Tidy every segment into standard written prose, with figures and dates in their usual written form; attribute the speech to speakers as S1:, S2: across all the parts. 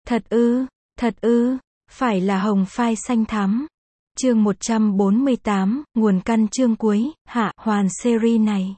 S1: Thật ư, phải là hồng phai xanh thắm. Chương 148, nguồn căn chương cuối, hạ, hoàn series này.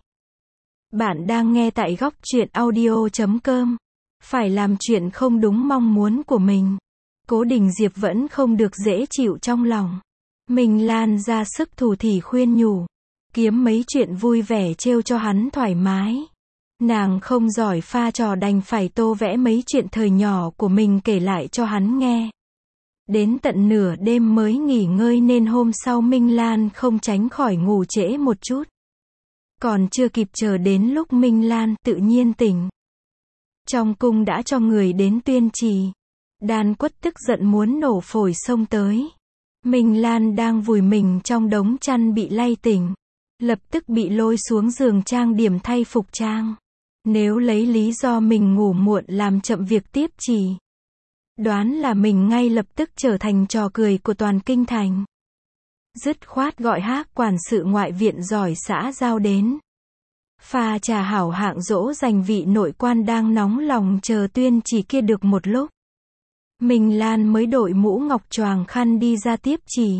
S1: Bạn đang nghe tại góc truyện audio.com. Phải làm chuyện không đúng mong muốn của mình. Cố Đình Diệp vẫn không được dễ chịu trong lòng. Minh Lan ra sức thủ thỉ khuyên nhủ. Kiếm mấy chuyện vui vẻ trêu cho hắn thoải mái. Nàng không giỏi pha trò đành phải tô vẽ mấy chuyện thời nhỏ của mình kể lại cho hắn nghe. Đến tận nửa đêm mới nghỉ ngơi nên hôm sau Minh Lan không tránh khỏi ngủ trễ một chút. Còn chưa kịp chờ đến lúc Minh Lan tự nhiên tỉnh. Trong cung đã cho người đến tuyên trì. Đan Quất tức giận muốn nổ phổi xông tới. Minh Lan đang vùi mình trong đống chăn bị lay tỉnh. Lập tức bị lôi xuống giường trang điểm thay phục trang. Nếu lấy lý do mình ngủ muộn làm chậm việc tiếp trì, đoán là mình ngay lập tức trở thành trò cười của toàn kinh thành. Dứt khoát gọi Hác quản sự ngoại viện giỏi xã giao đến. Pha trà hảo hạng dỗ dành vị nội quan đang nóng lòng chờ tuyên trì kia được một lúc. Minh Lan mới đội mũ ngọc choàng khăn đi ra tiếp trì.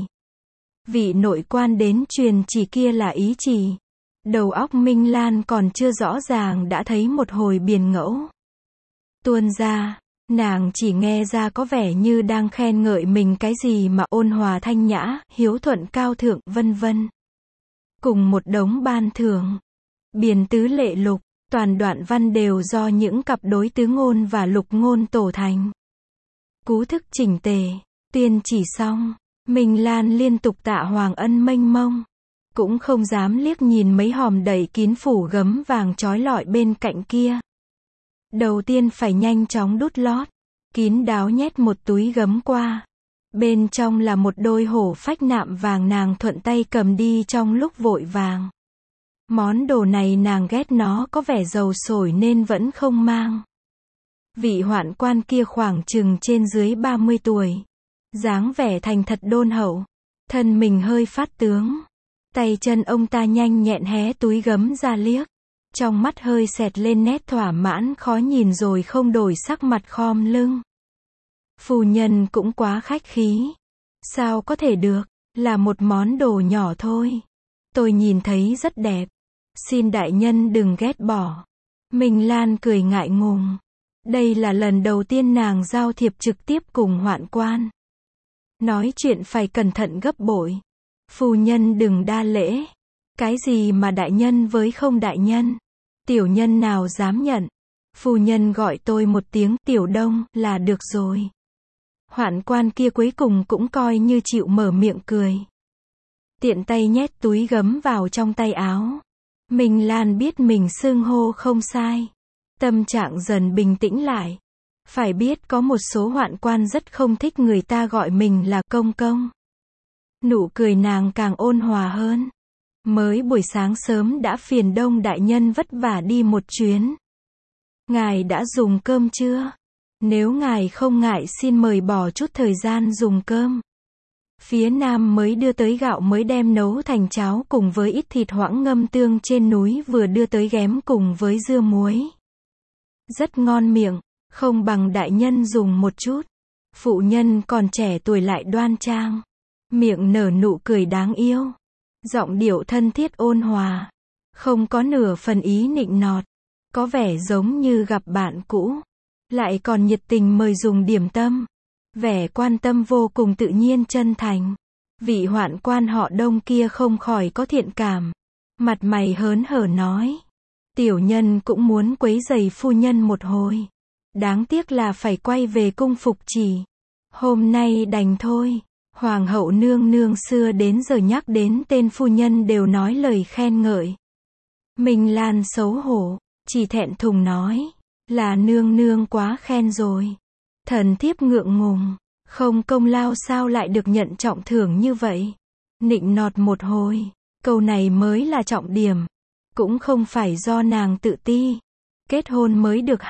S1: Vị nội quan đến truyền chỉ kia là ý chỉ. Đầu óc Minh Lan còn chưa rõ ràng đã thấy một hồi biền ngẫu tuôn ra. Nàng chỉ nghe ra có vẻ như đang khen ngợi mình cái gì mà ôn hòa thanh nhã, hiếu thuận cao thượng, vân vân. Cùng một đống ban thưởng. Biền tứ lệ lục, toàn đoạn văn đều do những cặp đối tứ ngôn và lục ngôn tổ thành. Cú thức chỉnh tề, tuyên chỉ xong, Minh Lan liên tục tạ Hoàng Ân mênh mông. Cũng không dám liếc nhìn mấy hòm đầy kín phủ gấm vàng trói lọi bên cạnh kia. Đầu tiên phải nhanh chóng đút lót. Kín đáo nhét một túi gấm qua. Bên trong là một đôi hổ phách nạm vàng nàng thuận tay cầm đi trong lúc vội vàng. Món đồ này nàng ghét nó có vẻ dầu sổi nên vẫn không mang. Vị hoạn quan kia khoảng chừng trên dưới 30 tuổi. Dáng vẻ thành thật đôn hậu. Thân mình hơi phát tướng. Tay chân ông ta nhanh nhẹn hé túi gấm ra liếc. Trong mắt hơi xẹt lên nét thỏa mãn khó nhìn rồi không đổi sắc mặt khom lưng. Phu nhân cũng quá khách khí. Sao có thể được, là một món đồ nhỏ thôi. Tôi nhìn thấy rất đẹp. Xin đại nhân đừng ghét bỏ. Minh Lan cười ngại ngùng. Đây là lần đầu tiên nàng giao thiệp trực tiếp cùng hoạn quan. Nói chuyện phải cẩn thận gấp bội. Phu nhân đừng đa lễ. Cái gì mà đại nhân với không đại nhân. Tiểu nhân nào dám nhận. Phu nhân gọi tôi một tiếng tiểu đông là được rồi. Hoạn quan kia cuối cùng cũng coi như chịu mở miệng cười. Tiện tay nhét túi gấm vào trong tay áo. Minh Lan biết mình xưng hô không sai. Tâm trạng dần bình tĩnh lại. Phải biết có một số hoạn quan rất không thích người ta gọi mình là công công. Nụ cười nàng càng ôn hòa hơn. Mới buổi sáng sớm đã phiền Đông đại nhân vất vả đi một chuyến. Ngài đã dùng cơm chưa? Nếu ngài không ngại xin mời bỏ chút thời gian dùng cơm. Phía Nam mới đưa tới gạo mới đem nấu thành cháo cùng với ít thịt hoãng ngâm tương trên núi vừa đưa tới ghém cùng với dưa muối. Rất ngon miệng, không bằng đại nhân dùng một chút. Phụ nhân còn trẻ tuổi lại đoan trang. Miệng nở nụ cười đáng yêu. Giọng điệu thân thiết ôn hòa. Không có nửa phần ý nịnh nọt. Có vẻ giống như gặp bạn cũ. Lại còn nhiệt tình mời dùng điểm tâm. Vẻ quan tâm vô cùng tự nhiên chân thành. Vị hoạn quan họ Đông kia không khỏi có thiện cảm. Mặt mày hớn hở nói. Tiểu nhân cũng muốn quấy rầy phu nhân một hồi. Đáng tiếc là phải quay về cung phục chỉ. Hôm nay đành thôi. Hoàng hậu nương nương xưa đến giờ nhắc đến tên phu nhân đều nói lời khen ngợi. Minh Lan xấu hổ, chỉ thẹn thùng nói, là nương nương quá khen rồi. Thần thiếp ngượng ngùng, không công lao sao lại được nhận trọng thưởng như vậy. Nịnh nọt một hồi, câu này mới là trọng điểm. Cũng không phải do nàng tự ti. Kết hôn mới được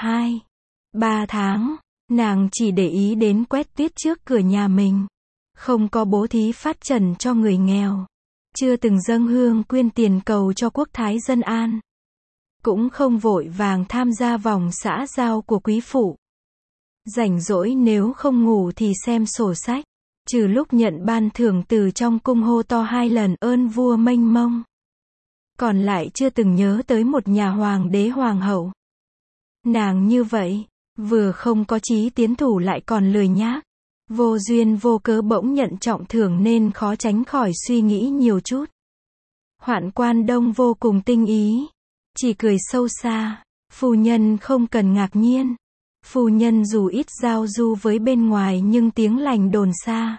S1: 2-3 tháng, nàng chỉ để ý đến quét tuyết trước cửa nhà mình. Không có bố thí phát trần cho người nghèo. Chưa từng dâng hương quyên tiền cầu cho quốc thái dân an. Cũng không vội vàng tham gia vòng xã giao của quý phụ. Rảnh rỗi nếu không ngủ thì xem sổ sách. Trừ lúc nhận ban thưởng từ trong cung hô to 2 lần ơn vua mênh mông. Còn lại chưa từng nhớ tới một nhà hoàng đế hoàng hậu. Nàng như vậy, vừa không có chí tiến thủ lại còn lười nhác. Vô duyên vô cớ bỗng nhận trọng thưởng nên khó tránh khỏi suy nghĩ nhiều chút. Hoạn Quan Đông vô cùng tinh ý. Chỉ cười sâu xa. Phu nhân không cần ngạc nhiên. Phu nhân dù ít giao du với bên ngoài nhưng tiếng lành đồn xa.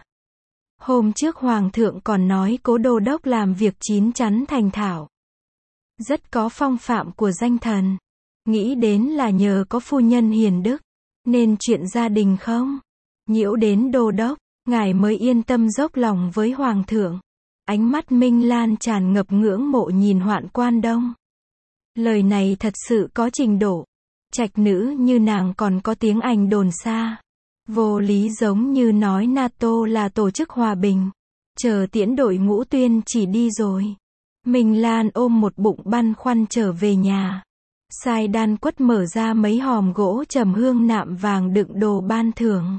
S1: Hôm trước Hoàng thượng còn nói Cố Đô Đốc làm việc chín chắn thành thạo. Rất có phong phạm của danh thần. Nghĩ đến là nhờ có phu nhân hiền đức. Nên chuyện gia đình không nhiễu đến Đô Đốc, ngài mới yên tâm dốc lòng với Hoàng thượng. Ánh mắt Minh Lan tràn ngập ngưỡng mộ nhìn Hoạn Quan Đông. Lời này thật sự có trình độ. Trạch nữ như nàng còn có tiếng ảnh đồn xa. Vô lý giống như nói NATO là tổ chức hòa bình. Chờ tiễn đội Ngũ Tuyên chỉ đi rồi. Minh Lan ôm một bụng băn khoăn trở về nhà. Sai Đan Quất mở ra mấy hòm gỗ trầm hương nạm vàng đựng đồ ban thưởng.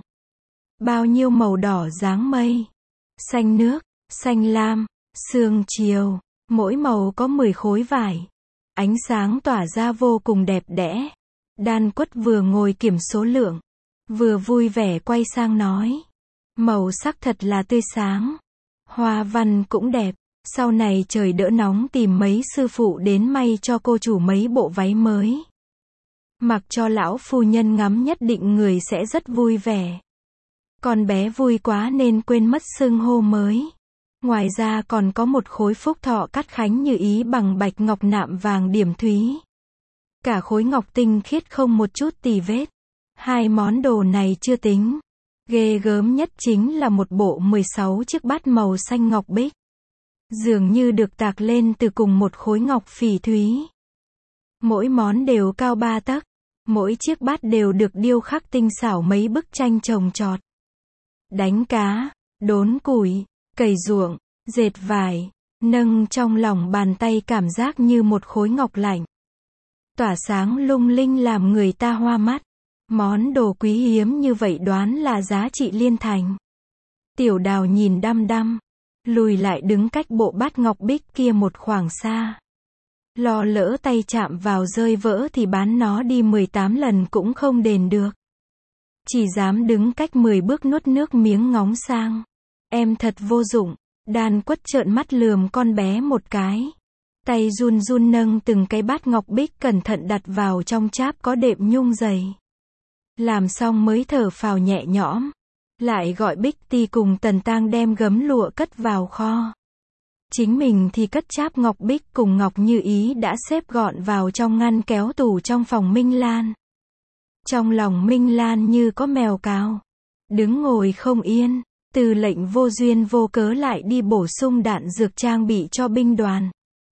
S1: Bao nhiêu màu đỏ dáng mây. Xanh nước, xanh lam, sương chiều. Mỗi màu có 10 khối vải. Ánh sáng tỏa ra vô cùng đẹp đẽ. Đan Quất vừa ngồi kiểm số lượng. Vừa vui vẻ quay sang nói. Màu sắc thật là tươi sáng. Hoa văn cũng đẹp. Sau này trời đỡ nóng tìm mấy sư phụ đến may cho cô chủ mấy bộ váy mới. Mặc cho lão phu nhân ngắm nhất định người sẽ rất vui vẻ. Con bé vui quá nên quên mất xưng hô mới. Ngoài ra còn có một khối phúc thọ cắt khánh như ý bằng bạch ngọc nạm vàng điểm thúy. Cả khối ngọc tinh khiết không một chút tì vết. 2 món đồ này chưa tính. Ghê gớm nhất chính là một bộ 16 chiếc bát màu xanh ngọc bích. Dường như được tạc lên từ cùng một khối ngọc phỉ thúy. Mỗi món đều cao 3 tấc. Mỗi chiếc bát đều được điêu khắc tinh xảo mấy bức tranh chồng chọt. Đánh cá, đốn củi, cày ruộng, dệt vải, nâng trong lòng bàn tay cảm giác như một khối ngọc lạnh. Tỏa sáng lung linh làm người ta hoa mắt. Món đồ quý hiếm như vậy đoán là giá trị liên thành. Tiểu Đào nhìn đăm đăm. Lùi lại đứng cách bộ bát ngọc bích kia một khoảng xa. Lo lỡ tay chạm vào rơi vỡ thì bán nó đi 18 lần cũng không đền được. Chỉ dám đứng cách 10 bước nuốt nước miếng ngóng sang. Em thật vô dụng. Đan Quất trợn mắt lườm con bé một cái. Tay run run nâng từng cái bát ngọc bích cẩn thận đặt vào trong cháp có đệm nhung dày. Làm xong mới thở phào nhẹ nhõm. Lại gọi Bích Ti cùng Tần Tang đem gấm lụa cất vào kho. Chính mình thì cất cháp ngọc bích cùng ngọc như ý đã xếp gọn vào trong ngăn kéo tủ trong phòng Minh Lan. Trong lòng Minh Lan như có mèo cào. Đứng ngồi không yên. Từ lệnh vô duyên vô cớ lại đi bổ sung đạn dược trang bị cho binh đoàn.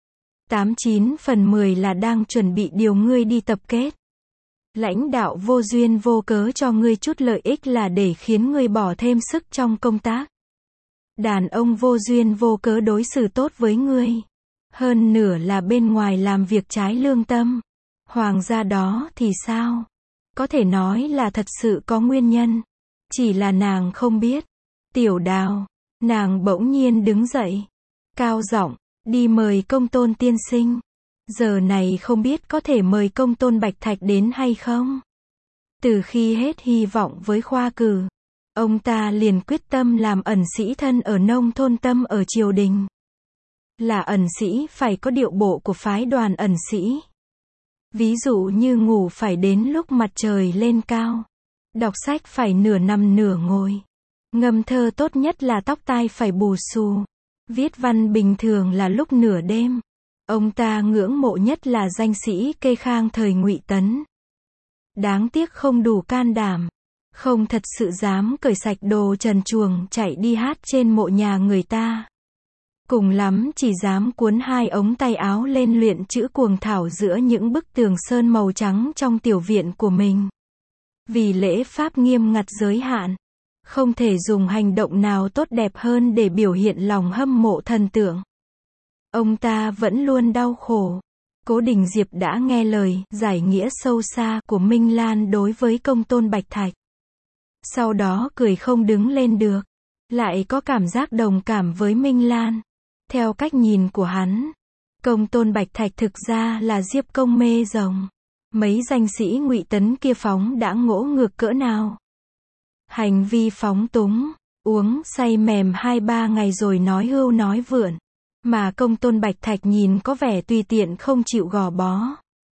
S1: 89 phần 10 là đang chuẩn bị điều ngươi đi tập kết. Lãnh đạo vô duyên vô cớ cho ngươi chút lợi ích là để khiến ngươi bỏ thêm sức trong công tác. Đàn ông vô duyên vô cớ đối xử tốt với ngươi. Hơn nửa là bên ngoài làm việc trái lương tâm. Hoàng gia đó thì sao? Có thể nói là thật sự có nguyên nhân. Chỉ là nàng không biết. Tiểu Đào, nàng bỗng nhiên đứng dậy. Cao giọng, đi mời Công Tôn tiên sinh. Giờ này không biết có thể mời Công Tôn Bạch Thạch đến hay không? Từ khi hết hy vọng với khoa cử, ông ta liền quyết tâm làm ẩn sĩ thân ở nông thôn tâm ở triều đình. Là ẩn sĩ phải có điệu bộ của phái đoàn ẩn sĩ. Ví dụ như ngủ phải đến lúc mặt trời lên cao. Đọc sách phải nửa nằm nửa ngồi. Ngâm thơ tốt nhất là tóc tai phải bù xù. Viết văn bình thường là lúc nửa đêm. Ông ta ngưỡng mộ nhất là danh sĩ Kê Khang thời Ngụy Tấn. Đáng tiếc không đủ can đảm. Không thật sự dám cởi sạch đồ trần truồng chạy đi hát trên mộ nhà người ta. Cùng lắm chỉ dám cuốn 2 ống tay áo lên luyện chữ cuồng thảo giữa những bức tường sơn màu trắng trong tiểu viện của mình. Vì lễ pháp nghiêm ngặt giới hạn. Không thể dùng hành động nào tốt đẹp hơn để biểu hiện lòng hâm mộ thần tượng. Ông ta vẫn luôn đau khổ. Cố Đình Diệp đã nghe lời giải nghĩa sâu xa của Minh Lan đối với Công Tôn Bạch Thạch. Sau đó cười không đứng lên được. Lại có cảm giác đồng cảm với Minh Lan. Theo cách nhìn của hắn, Công Tôn Bạch Thạch thực ra là Diệp Công mê rồng. Mấy danh sĩ Ngụy Tấn kia phóng đã ngỗ ngược cỡ nào. Hành vi phóng túng, uống say mềm 2-3 ngày rồi nói hưu nói vượn. Mà Công Tôn Bạch Thạch nhìn có vẻ tùy tiện không chịu gò bó.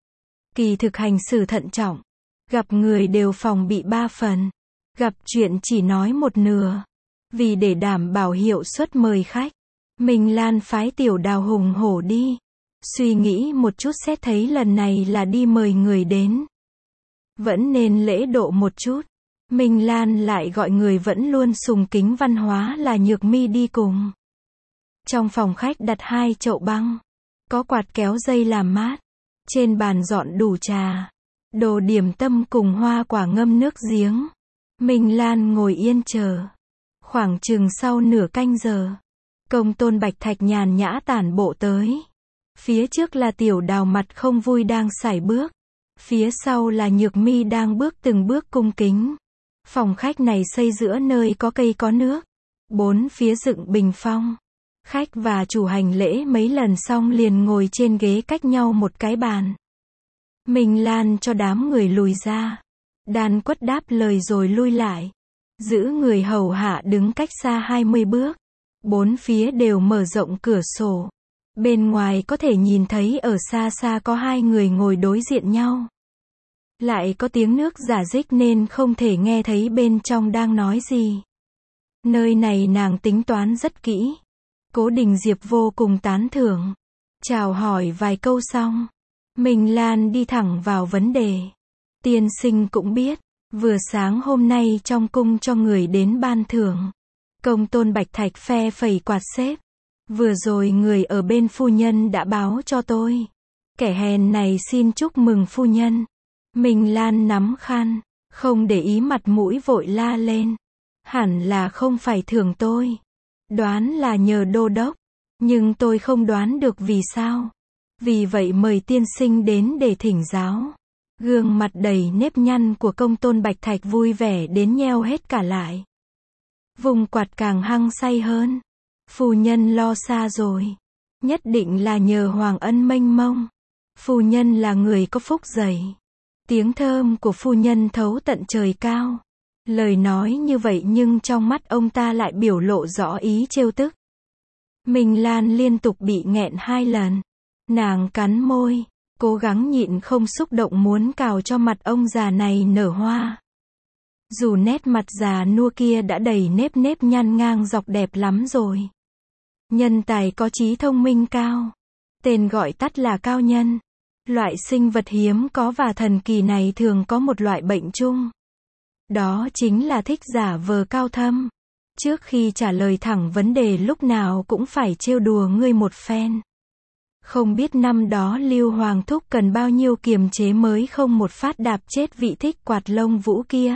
S1: Kỳ thực hành xử thận trọng. Gặp người đều phòng bị 3 phần. Gặp chuyện chỉ nói một nửa. Vì để đảm bảo hiệu suất mời khách, Minh Lan phái Tiểu Đào hùng hổ đi. Suy nghĩ một chút xét thấy lần này là đi mời người đến. Vẫn nên lễ độ một chút. Minh Lan lại gọi người vẫn luôn sùng kính văn hóa là Nhược Mi đi cùng. Trong phòng khách đặt 2 chậu băng. Có quạt kéo dây làm mát. Trên bàn dọn đủ trà. Đồ điểm tâm cùng hoa quả ngâm nước giếng. Minh Lan ngồi yên chờ. Khoảng chừng sau nửa canh giờ, Công Tôn Bạch Thạch nhàn nhã tản bộ tới. Phía trước là Tiểu Đào mặt không vui đang sải bước. Phía sau là Nhược Mi đang bước từng bước cung kính. Phòng khách này xây giữa nơi có cây có nước. 4 phía dựng bình phong. Khách và chủ hành lễ mấy lần xong liền ngồi trên ghế cách nhau một cái bàn. Minh Lan cho đám người lùi ra. Đan Quất đáp lời rồi lui lại. Giữ người hầu hạ đứng cách xa 20 bước. 4 phía đều mở rộng cửa sổ. Bên ngoài có thể nhìn thấy ở xa xa có 2 người ngồi đối diện nhau. Lại có tiếng nước rả rích nên không thể nghe thấy bên trong đang nói gì. Nơi này nàng tính toán rất kỹ. Cố Đình Diệp vô cùng tán thưởng. Chào hỏi vài câu xong, Minh Lan đi thẳng vào vấn đề. Tiên sinh cũng biết, vừa sáng hôm nay trong cung cho người đến ban thưởng. Công Tôn Bạch Thạch phe phẩy quạt xếp. Vừa rồi người ở bên phu nhân đã báo cho tôi. Kẻ hèn này xin chúc mừng phu nhân. Minh Lan nắm khăn, không để ý mặt mũi vội la lên. Hẳn là không phải thưởng tôi. Đoán là nhờ đô đốc. Nhưng tôi không đoán được vì sao. Vì vậy mời tiên sinh đến để thỉnh giáo. Gương mặt đầy nếp nhăn của Công Tôn Bạch Thạch vui vẻ đến nheo hết cả lại. Vùng quạt càng hăng say hơn. Phu nhân lo xa rồi. Nhất định là nhờ Hoàng ân mênh mông. Phu nhân là người có phúc dày. Tiếng thơm của phu nhân thấu tận trời cao. Lời nói như vậy nhưng trong mắt ông ta lại biểu lộ rõ ý trêu tức. Minh Lan liên tục bị nghẹn 2 lần. Nàng cắn môi, cố gắng nhịn không xúc động muốn cào cho mặt ông già này nở hoa. Dù nét mặt già nua kia đã đầy nếp nếp nhăn ngang dọc đẹp lắm rồi. Nhân tài có trí thông minh cao. Tên gọi tắt là cao nhân. Loại sinh vật hiếm có và thần kỳ này thường có một loại bệnh chung. Đó chính là thích giả vờ cao thâm. Trước khi trả lời thẳng vấn đề lúc nào cũng phải trêu đùa ngươi một phen. Không biết năm đó Lưu Hoàng Thúc cần bao nhiêu kiềm chế mới không một phát đạp chết vị thích quạt lông vũ kia.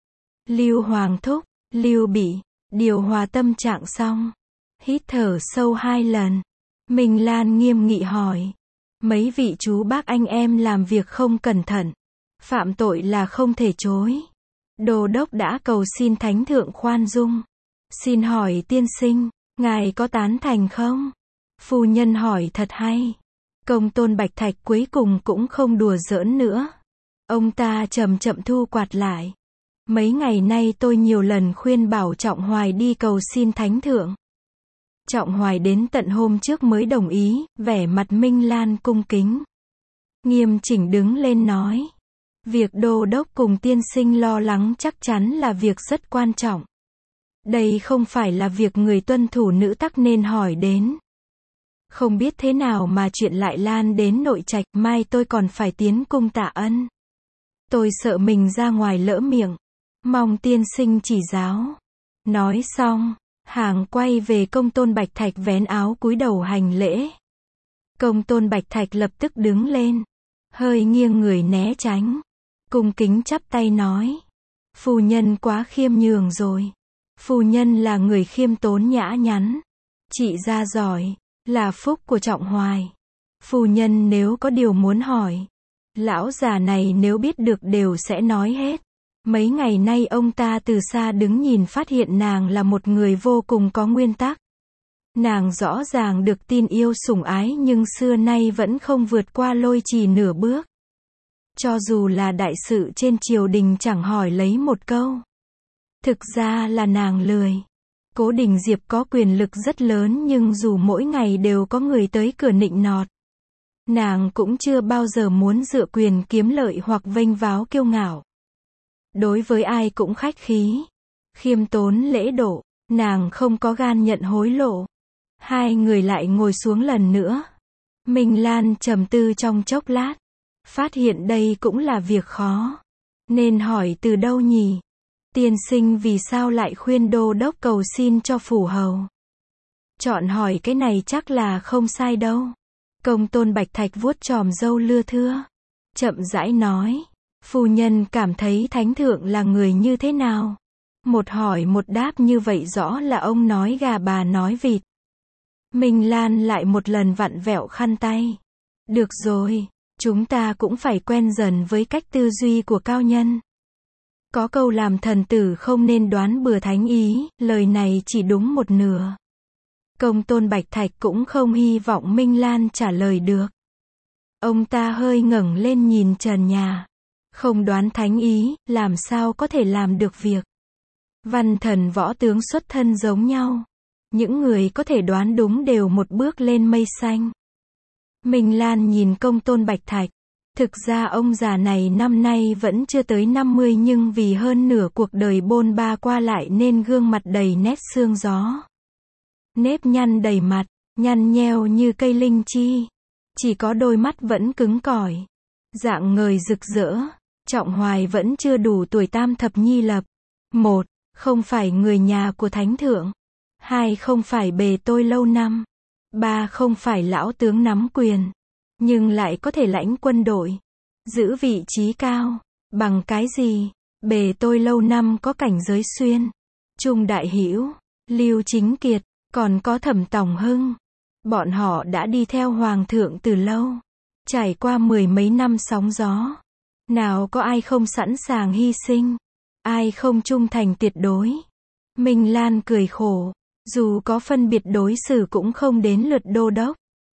S1: Lưu Hoàng Thúc, Lưu Bị, điều hòa tâm trạng xong. Hít thở sâu 2 lần. Minh Lan nghiêm nghị hỏi. Mấy vị chú bác anh em làm việc không cẩn thận. Phạm tội là không thể chối. Đô đốc đã cầu xin thánh thượng khoan dung. Xin hỏi tiên sinh, ngài có tán thành không? Phu nhân hỏi thật hay. Công Tôn Bạch Thạch cuối cùng cũng không đùa giỡn nữa. Ông ta chậm chậm thu quạt lại. Mấy ngày nay tôi nhiều lần khuyên bảo Trọng Hoài đi cầu xin thánh thượng. Trọng Hoài đến tận hôm trước mới đồng ý, vẻ mặt Minh Lan cung kính. Nghiêm chỉnh đứng lên nói. Việc đô đốc cùng tiên sinh lo lắng chắc chắn là việc rất quan trọng. Đây không phải là việc người tuân thủ nữ tắc nên hỏi đến. Không biết thế nào mà chuyện lại lan đến nội trạch, mai tôi còn phải tiến cung tạ ân. Tôi sợ mình ra ngoài lỡ miệng. Mong tiên sinh chỉ giáo. Nói xong, hàng quay về Công Tôn Bạch Thạch vén áo cúi đầu hành lễ. Công Tôn Bạch Thạch lập tức đứng lên. Hơi nghiêng người né tránh. Cung kính chắp tay nói. Phu nhân quá khiêm nhường rồi. Phu nhân là người khiêm tốn nhã nhắn. Chị ra giỏi. Là phúc của Trọng Hoài. Phu nhân nếu có điều muốn hỏi. Lão già này nếu biết được đều sẽ nói hết. Mấy ngày nay ông ta từ xa đứng nhìn phát hiện nàng là một người vô cùng có nguyên tắc. Nàng rõ ràng được tin yêu sủng ái nhưng xưa nay vẫn không vượt qua Lôi Trì nửa bước. Cho dù là đại sự trên triều đình chẳng hỏi lấy một câu. Thực ra là nàng lười. Cố Đình Diệp có quyền lực rất lớn nhưng dù mỗi ngày đều có người tới cửa nịnh nọt, nàng cũng chưa bao giờ muốn dựa quyền kiếm lợi hoặc vênh váo kiêu ngạo. Đối với ai cũng khách khí, khiêm tốn lễ độ, nàng không có gan nhận hối lộ. Hai người lại ngồi xuống lần nữa. Minh Lan trầm tư trong chốc lát, phát hiện đây cũng là việc khó. Nên hỏi từ đâu nhỉ? Tiên sinh vì sao lại khuyên đô đốc cầu xin cho phủ hầu? Chọn hỏi cái này chắc là không sai đâu. Công tôn Bạch Thạch vuốt chòm râu lưa thưa, chậm rãi nói, phu nhân cảm thấy thánh thượng là người như thế nào? Một hỏi một đáp như vậy rõ là ông nói gà bà nói vịt. Minh Lan lại một lần vặn vẹo khăn tay. Được rồi, chúng ta cũng phải quen dần với cách tư duy của cao nhân. Có câu làm thần tử không nên đoán bừa thánh ý, lời này chỉ đúng một nửa. Công tôn Bạch Thạch cũng không hy vọng Minh Lan trả lời được. Ông ta hơi ngẩng lên nhìn trần nhà. Không đoán thánh ý, làm sao có thể làm được việc. Văn thần võ tướng xuất thân giống nhau. Những người có thể đoán đúng đều một bước lên mây xanh. Minh Lan nhìn công tôn Bạch Thạch. Thực ra ông già này năm nay vẫn chưa tới 50 nhưng vì hơn nửa cuộc đời bôn ba qua lại nên gương mặt đầy nét sương gió. Nếp nhăn đầy mặt, nhăn nheo như cây linh chi. Chỉ có đôi mắt vẫn cứng cỏi. Dạng ngời rực rỡ. Trọng Hoài vẫn chưa đủ tuổi tam thập nhi lập. 1. Không phải người nhà của thánh thượng. 2. Không phải bề tôi lâu năm. 3. Không phải lão tướng nắm quyền. Nhưng lại có thể lãnh quân đội. Giữ vị trí cao. Bằng cái gì? Bề tôi lâu năm có cảnh giới xuyên. Trung Đại Hữu, Lưu Chính Kiệt, còn có Thẩm Tòng Hưng. Bọn họ đã đi theo hoàng thượng từ lâu. Trải qua mười mấy năm sóng gió. Nào có ai không sẵn sàng hy sinh. Ai không trung thành tuyệt đối. Minh Lan cười khổ. Dù có phân biệt đối xử cũng không đến lượt đô đốc.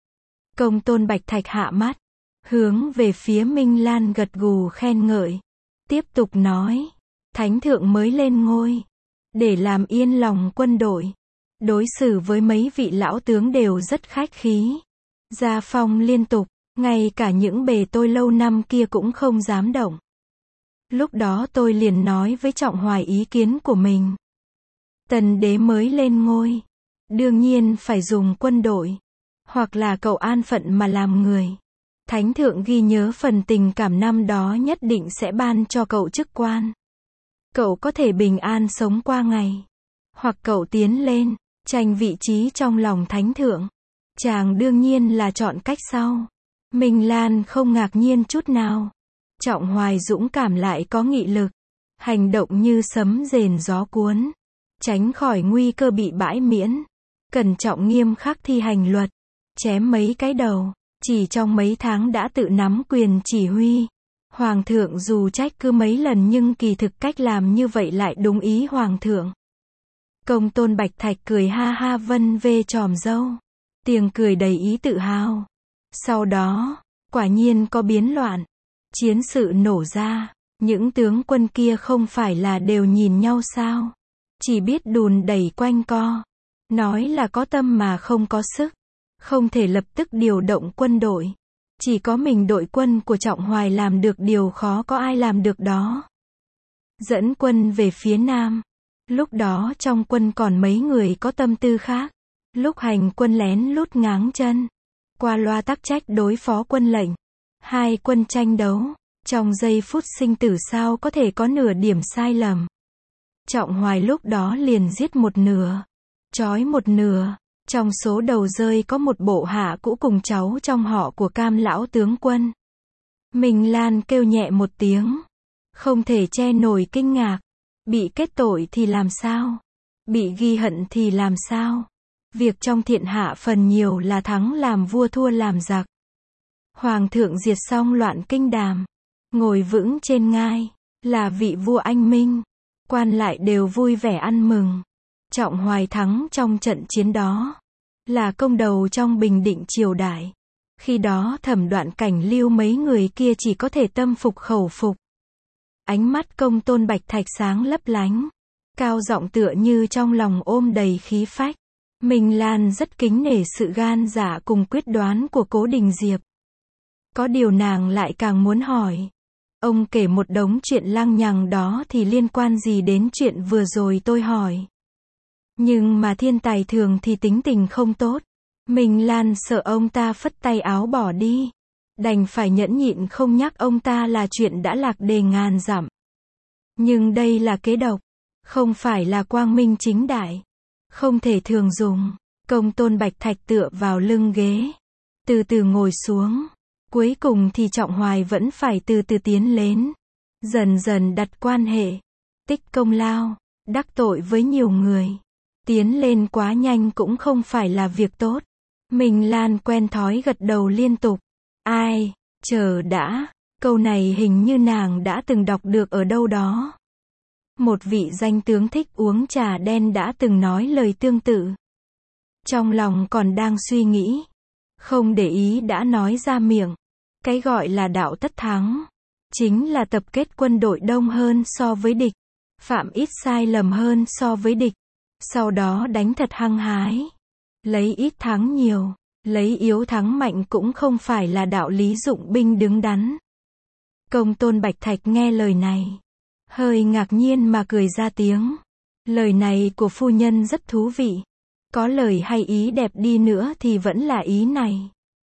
S1: Công tôn Bạch Thạch hạ mắt. Hướng về phía Minh Lan gật gù khen ngợi. Tiếp tục nói. Thánh thượng mới lên ngôi. Để làm yên lòng quân đội. Đối xử với mấy vị lão tướng đều rất khách khí. Gia phong liên tục. Ngay cả những bề tôi lâu năm kia cũng không dám động. Lúc đó tôi liền nói với Trọng Hoài ý kiến của mình. Tần đế mới lên ngôi. Đương nhiên phải dùng quân đội. Hoặc là cậu an phận mà làm người. Thánh thượng ghi nhớ phần tình cảm năm đó nhất định sẽ ban cho cậu chức quan. Cậu có thể bình an sống qua ngày. Hoặc cậu tiến lên, tranh vị trí trong lòng thánh thượng. Chàng đương nhiên là chọn cách sau. Minh Lan không ngạc nhiên chút nào. Trọng Hoài dũng cảm lại có nghị lực. Hành động như sấm rền gió cuốn. Tránh khỏi nguy cơ bị bãi miễn. Cẩn trọng nghiêm khắc thi hành luật. Chém mấy cái đầu. Chỉ trong mấy tháng đã tự nắm quyền chỉ huy. Hoàng thượng dù trách cứ mấy lần nhưng kỳ thực cách làm như vậy lại đúng ý hoàng thượng. Công tôn Bạch Thạch cười ha ha vân vê chòm râu. Tiếng cười đầy ý tự hào. Sau đó, quả nhiên có biến loạn. Chiến sự nổ ra. Những tướng quân kia không phải là đều nhìn nhau sao? Chỉ biết đùn đẩy quanh co. Nói là có tâm mà không có sức. Không thể lập tức điều động quân đội. Chỉ có mình đội quân của Trọng Hoài làm được điều khó có ai làm được đó. Dẫn quân về phía nam. Lúc đó trong quân còn mấy người có tâm tư khác. Lúc hành quân lén lút ngáng chân. Qua loa tắc trách đối phó quân lệnh. Hai quân tranh đấu. Trong giây phút sinh tử sao có thể có nửa điểm sai lầm. Trọng Hoài lúc đó liền giết một nửa. Trói một nửa. Trong số đầu rơi có một bộ hạ cũ cùng cháu trong họ của Cam lão tướng quân. Minh Lan kêu nhẹ một tiếng. Không thể che nổi kinh ngạc. Bị kết tội thì làm sao? Bị ghi hận thì làm sao? Việc trong thiên hạ phần nhiều là thắng làm vua thua làm giặc. Hoàng thượng diệt xong loạn kinh đàm. Ngồi vững trên ngai. là vị vua anh minh. Quan lại đều vui vẻ ăn mừng. Trọng Hoài thắng trong trận chiến đó, là công đầu trong bình định triều đại. Khi đó Thẩm Đoạn Cảnh Lưu mấy người kia chỉ có thể tâm phục khẩu phục. Ánh mắt Công Tôn Bạch Thạch sáng lấp lánh, cao giọng tựa như trong lòng ôm đầy khí phách. Minh Lan rất kính nể sự gan dạ cùng quyết đoán của Cố Đình Diệp. Có điều nàng lại càng muốn hỏi. Ông kể một đống chuyện lăng nhằng đó thì liên quan gì đến chuyện vừa rồi tôi hỏi. Nhưng mà thiên tài thường thì tính tình không tốt. Minh Lan sợ ông ta phất tay áo bỏ đi. Đành phải nhẫn nhịn không nhắc ông ta là chuyện đã lạc đề ngàn dặm. Nhưng đây là kế độc, không phải là quang minh chính đại. Không thể thường dùng. Công Tôn Bạch Thạch tựa vào lưng ghế, từ từ ngồi xuống. Cuối cùng thì Trọng Hoài vẫn phải từ từ tiến lên. Dần dần đặt quan hệ, tích công lao, đắc tội với nhiều người. Tiến lên quá nhanh cũng không phải là việc tốt. Minh Lan quen thói gật đầu liên tục. Ai, chờ đã, câu này hình như nàng đã từng đọc được ở đâu đó. Một vị danh tướng thích uống trà đen đã từng nói lời tương tự. Trong lòng còn đang suy nghĩ, không để ý đã nói ra miệng. Cái gọi là đạo tất thắng, chính là tập kết quân đội đông hơn so với địch, phạm ít sai lầm hơn so với địch, sau đó đánh thật hăng hái. Lấy ít thắng nhiều, lấy yếu thắng mạnh cũng không phải là đạo lý dụng binh đứng đắn. Công Tôn Bạch Thạch nghe lời này, hơi ngạc nhiên mà cười ra tiếng. Lời này của phu nhân rất thú vị. Có lời hay ý đẹp đi nữa thì vẫn là ý này.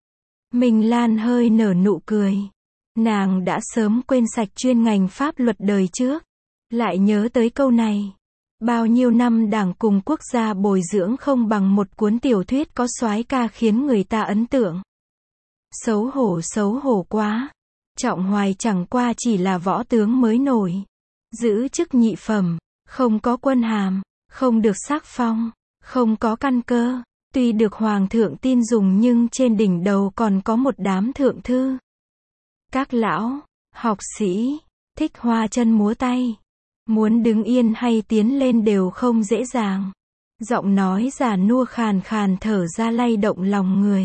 S1: Minh Lan hơi nở nụ cười. Nàng đã sớm quên sạch chuyên ngành pháp luật đời trước. Lại nhớ tới câu này. Bao nhiêu năm đảng cùng quốc gia bồi dưỡng không bằng một cuốn tiểu thuyết có soái ca khiến người ta ấn tượng. Xấu hổ quá. Trọng Hoài chẳng qua chỉ là võ tướng mới nổi. Giữ chức nhị phẩm, không có quân hàm, không được sắc phong, không có căn cơ. Tuy được hoàng thượng tin dùng nhưng trên đỉnh đầu còn có một đám thượng thư. Các lão, học sĩ, thích hoa chân múa tay. Muốn đứng yên hay tiến lên đều không dễ dàng. Giọng nói già nua khàn khàn thở ra lay động lòng người.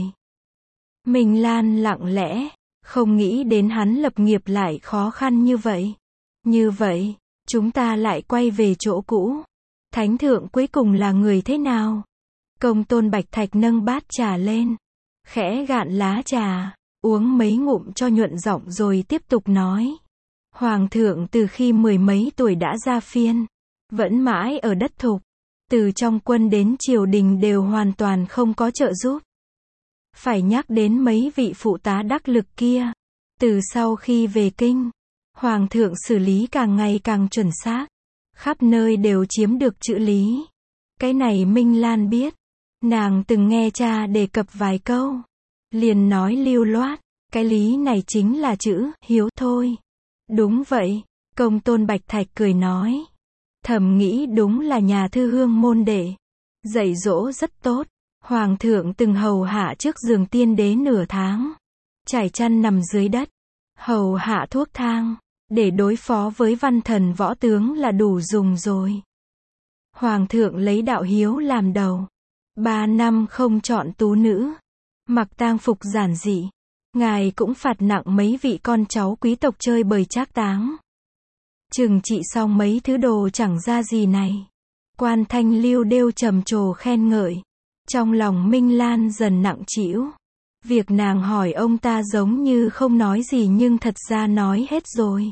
S1: Minh Lan lặng lẽ, không nghĩ đến hắn lập nghiệp lại khó khăn như vậy. Như vậy, chúng ta lại quay về chỗ cũ. Thánh thượng cuối cùng là người thế nào? Công Tôn Bạch Thạch nâng bát trà lên, khẽ gạn lá trà, uống mấy ngụm cho nhuận giọng rồi tiếp tục nói. Hoàng thượng từ khi mười mấy tuổi đã ra phiên, vẫn mãi ở đất thục, từ trong quân đến triều đình đều hoàn toàn không có trợ giúp. Phải nhắc đến mấy vị phụ tá đắc lực kia, từ sau khi về kinh, hoàng thượng xử lý càng ngày càng chuẩn xác, khắp nơi đều chiếm được chữ lý. Cái này Minh Lan biết, nàng từng nghe cha đề cập vài câu, liền nói lưu loát, cái lý này chính là chữ hiếu thôi. Đúng vậy, Công Tôn Bạch Thạch cười nói. Thầm nghĩ đúng là nhà thư hương môn đệ, dạy dỗ rất tốt. Hoàng thượng từng hầu hạ trước giường tiên đế nửa tháng, trải chăn nằm dưới đất, hầu hạ thuốc thang, để đối phó với văn thần võ tướng là đủ dùng rồi. Hoàng thượng lấy đạo hiếu làm đầu, 3 năm không chọn tú nữ, mặc tang phục giản dị. Ngài cũng phạt nặng mấy vị con cháu quý tộc chơi bời trác táng. Trừng trị xong mấy thứ đồ chẳng ra gì này. Quan Thanh Lưu đều trầm trồ khen ngợi. Trong lòng Minh Lan dần nặng trĩu. Việc nàng hỏi ông ta giống như không nói gì nhưng thật ra nói hết rồi.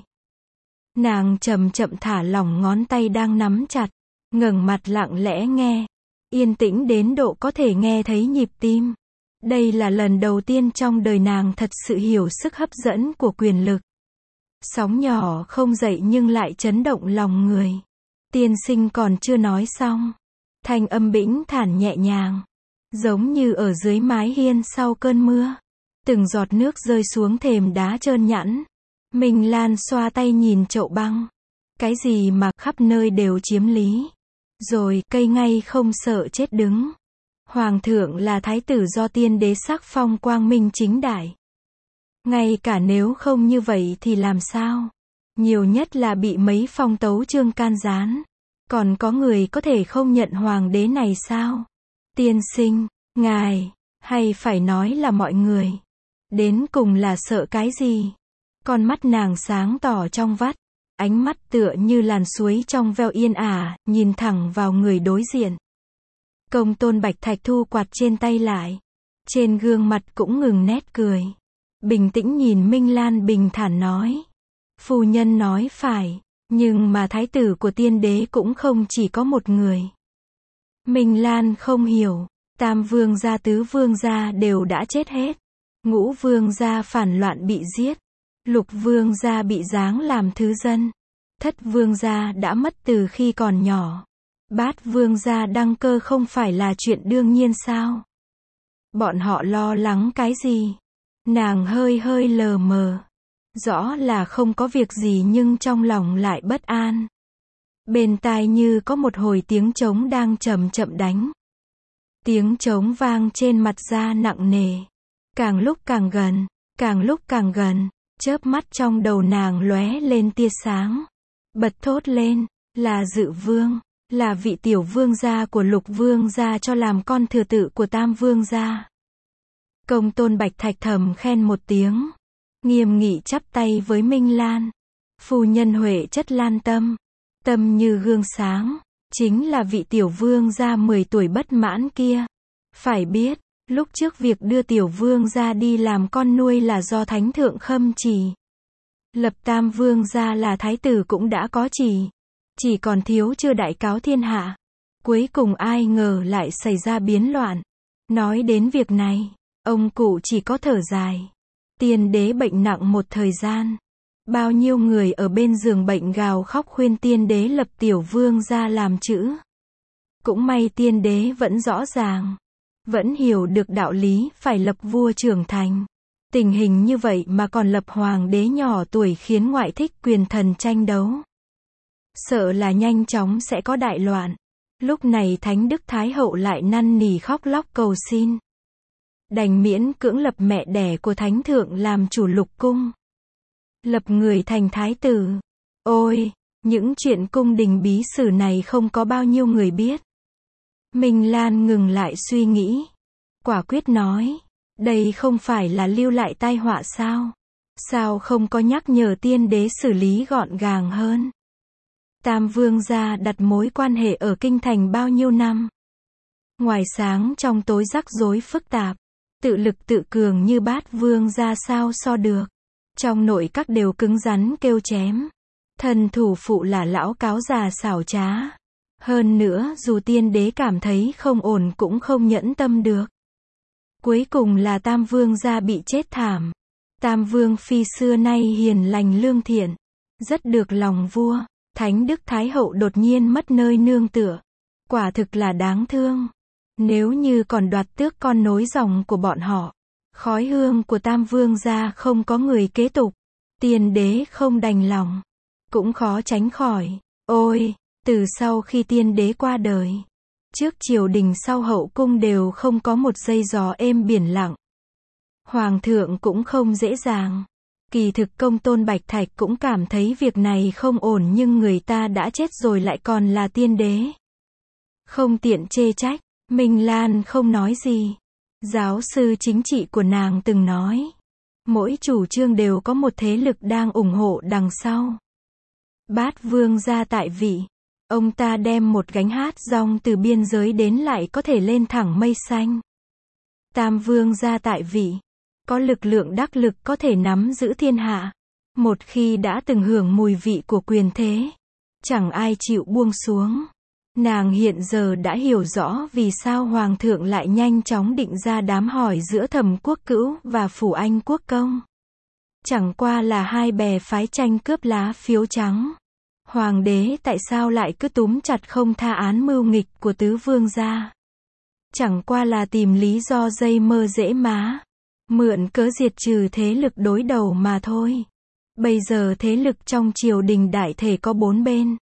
S1: Nàng chậm chậm thả lỏng ngón tay đang nắm chặt, ngẩng mặt lặng lẽ nghe. Yên tĩnh đến độ có thể nghe thấy nhịp tim. Đây là lần đầu tiên trong đời nàng thật sự hiểu sức hấp dẫn của quyền lực. Sóng nhỏ không dậy nhưng lại chấn động lòng người. Tiên sinh còn chưa nói xong. Thanh âm bĩnh thản nhẹ nhàng, giống như ở dưới mái hiên sau cơn mưa. Từng giọt nước rơi xuống thềm đá trơn nhẵn. Minh Lan xoa tay nhìn chậu băng. Cái gì mà khắp nơi đều chiếm lý. Rồi cây ngay không sợ chết đứng. Hoàng thượng là thái tử do tiên đế sắc phong quang minh chính đại. Ngay cả nếu không như vậy thì làm sao? Nhiều nhất là bị mấy phong tấu chương can gián. Còn có người có thể không nhận hoàng đế này sao? Tiên sinh, ngài, hay phải nói là mọi người. Đến cùng là sợ cái gì? Con mắt nàng sáng tỏ trong vắt. Ánh mắt tựa như làn suối trong veo yên ả, nhìn thẳng vào người đối diện. Công tôn Bạch Thạch thu quạt trên tay lại. Trên gương mặt cũng ngừng nét cười. Bình tĩnh nhìn Minh Lan bình thản nói. Phu nhân nói phải, nhưng mà thái tử của tiên đế cũng không chỉ có một người. Minh Lan không hiểu, tam vương gia tứ vương gia đều đã chết hết. Ngũ vương gia phản loạn bị giết. Lục vương gia bị giáng làm thứ dân. Thất vương gia đã mất từ khi còn nhỏ. Bát vương gia đăng cơ không phải là chuyện đương nhiên sao? Bọn họ lo lắng cái gì? Nàng hơi hơi lờ mờ. Rõ là không có việc gì nhưng trong lòng lại bất an. Bên tai như có một hồi tiếng trống đang chậm chậm đánh. Tiếng trống vang trên mặt da nặng nề. Càng lúc càng gần, càng lúc càng gần, chớp mắt trong đầu nàng lóe lên tia sáng. Bật thốt lên, là Dự Vương, là vị tiểu vương gia của Lục vương gia cho làm con thừa tự của Tam vương gia. Công tôn Bạch Thạch thầm khen một tiếng. Nghiêm nghị chắp tay với Minh Lan. Phu nhân huệ chất lan tâm. Tâm như gương sáng. Chính là vị tiểu vương gia 10 tuổi bất mãn kia. Phải biết, lúc trước việc đưa tiểu vương gia đi làm con nuôi là do thánh thượng khâm chỉ. Lập Tam vương gia là thái tử cũng đã có chỉ còn thiếu chưa đại cáo thiên hạ. Cuối cùng ai ngờ lại xảy ra biến loạn. Nói đến việc này, ông cụ chỉ có thở dài. Tiên đế bệnh nặng một thời gian. Bao nhiêu người ở bên giường bệnh gào khóc khuyên tiên đế lập tiểu vương gia làm chữ. Cũng may tiên đế vẫn rõ ràng. Vẫn hiểu được đạo lý phải lập vua trưởng thành. Tình hình như vậy mà còn lập hoàng đế nhỏ tuổi khiến ngoại thích quyền thần tranh đấu. Sợ là nhanh chóng sẽ có đại loạn. Lúc này Thánh Đức Thái Hậu lại năn nỉ khóc lóc cầu xin. Đành miễn cưỡng lập mẹ đẻ của Thánh Thượng làm chủ Lục cung. Lập người thành thái tử. Ôi, những chuyện cung đình bí sử này không có bao nhiêu người biết. Minh Lan ngừng lại suy nghĩ. Quả quyết nói, đây không phải là lưu lại tai họa sao? Sao không có nhắc nhở tiên đế xử lý gọn gàng hơn? Tam vương gia đặt mối quan hệ ở kinh thành bao nhiêu năm? Ngoài sáng trong tối rắc rối phức tạp. Tự lực tự cường như Bát vương gia sao so được. Trong nội các đều cứng rắn kêu chém. Thần thủ phụ là lão cáo già xảo trá. Hơn nữa dù tiên đế cảm thấy không ổn cũng không nhẫn tâm được. Cuối cùng là Tam vương gia bị chết thảm. Tam vương phi xưa nay hiền lành lương thiện. Rất được lòng vua. Thánh Đức Thái Hậu đột nhiên mất nơi nương tựa. Quả thực là đáng thương. Nếu như còn đoạt tước con nối dòng của bọn họ. Khói hương của Tam vương gia không có người kế tục. Tiên đế không đành lòng. Cũng khó tránh khỏi. Ôi, từ sau khi tiên đế qua đời. Trước triều đình sau hậu cung đều không có một giây gió êm biển lặng. Hoàng thượng cũng không dễ dàng. Kỳ thực công tôn Bạch Thạch cũng cảm thấy việc này không ổn nhưng người ta đã chết rồi lại còn là tiên đế. Không tiện chê trách. Minh Lan không nói gì. Giáo sư chính trị của nàng từng nói. Mỗi chủ trương đều có một thế lực đang ủng hộ đằng sau. Bát vương gia tại vị. Ông ta đem một gánh hát rong từ biên giới đến lại có thể lên thẳng mây xanh. Tam vương gia tại vị. Có lực lượng đắc lực có thể nắm giữ thiên hạ. Một khi đã từng hưởng mùi vị của quyền thế. Chẳng ai chịu buông xuống. Nàng hiện giờ đã hiểu rõ vì sao Hoàng thượng lại nhanh chóng định ra đám hỏi giữa Thẩm Quốc Cữu và Phủ Anh Quốc Công. Chẳng qua là hai bè phái tranh cướp lá phiếu trắng. Hoàng đế tại sao lại cứ túm chặt không tha án mưu nghịch của tứ vương gia? Chẳng qua là tìm lý do dây mơ dễ má. Mượn cớ diệt trừ thế lực đối đầu mà thôi. Bây giờ thế lực trong triều đình đại thể có 4 bên.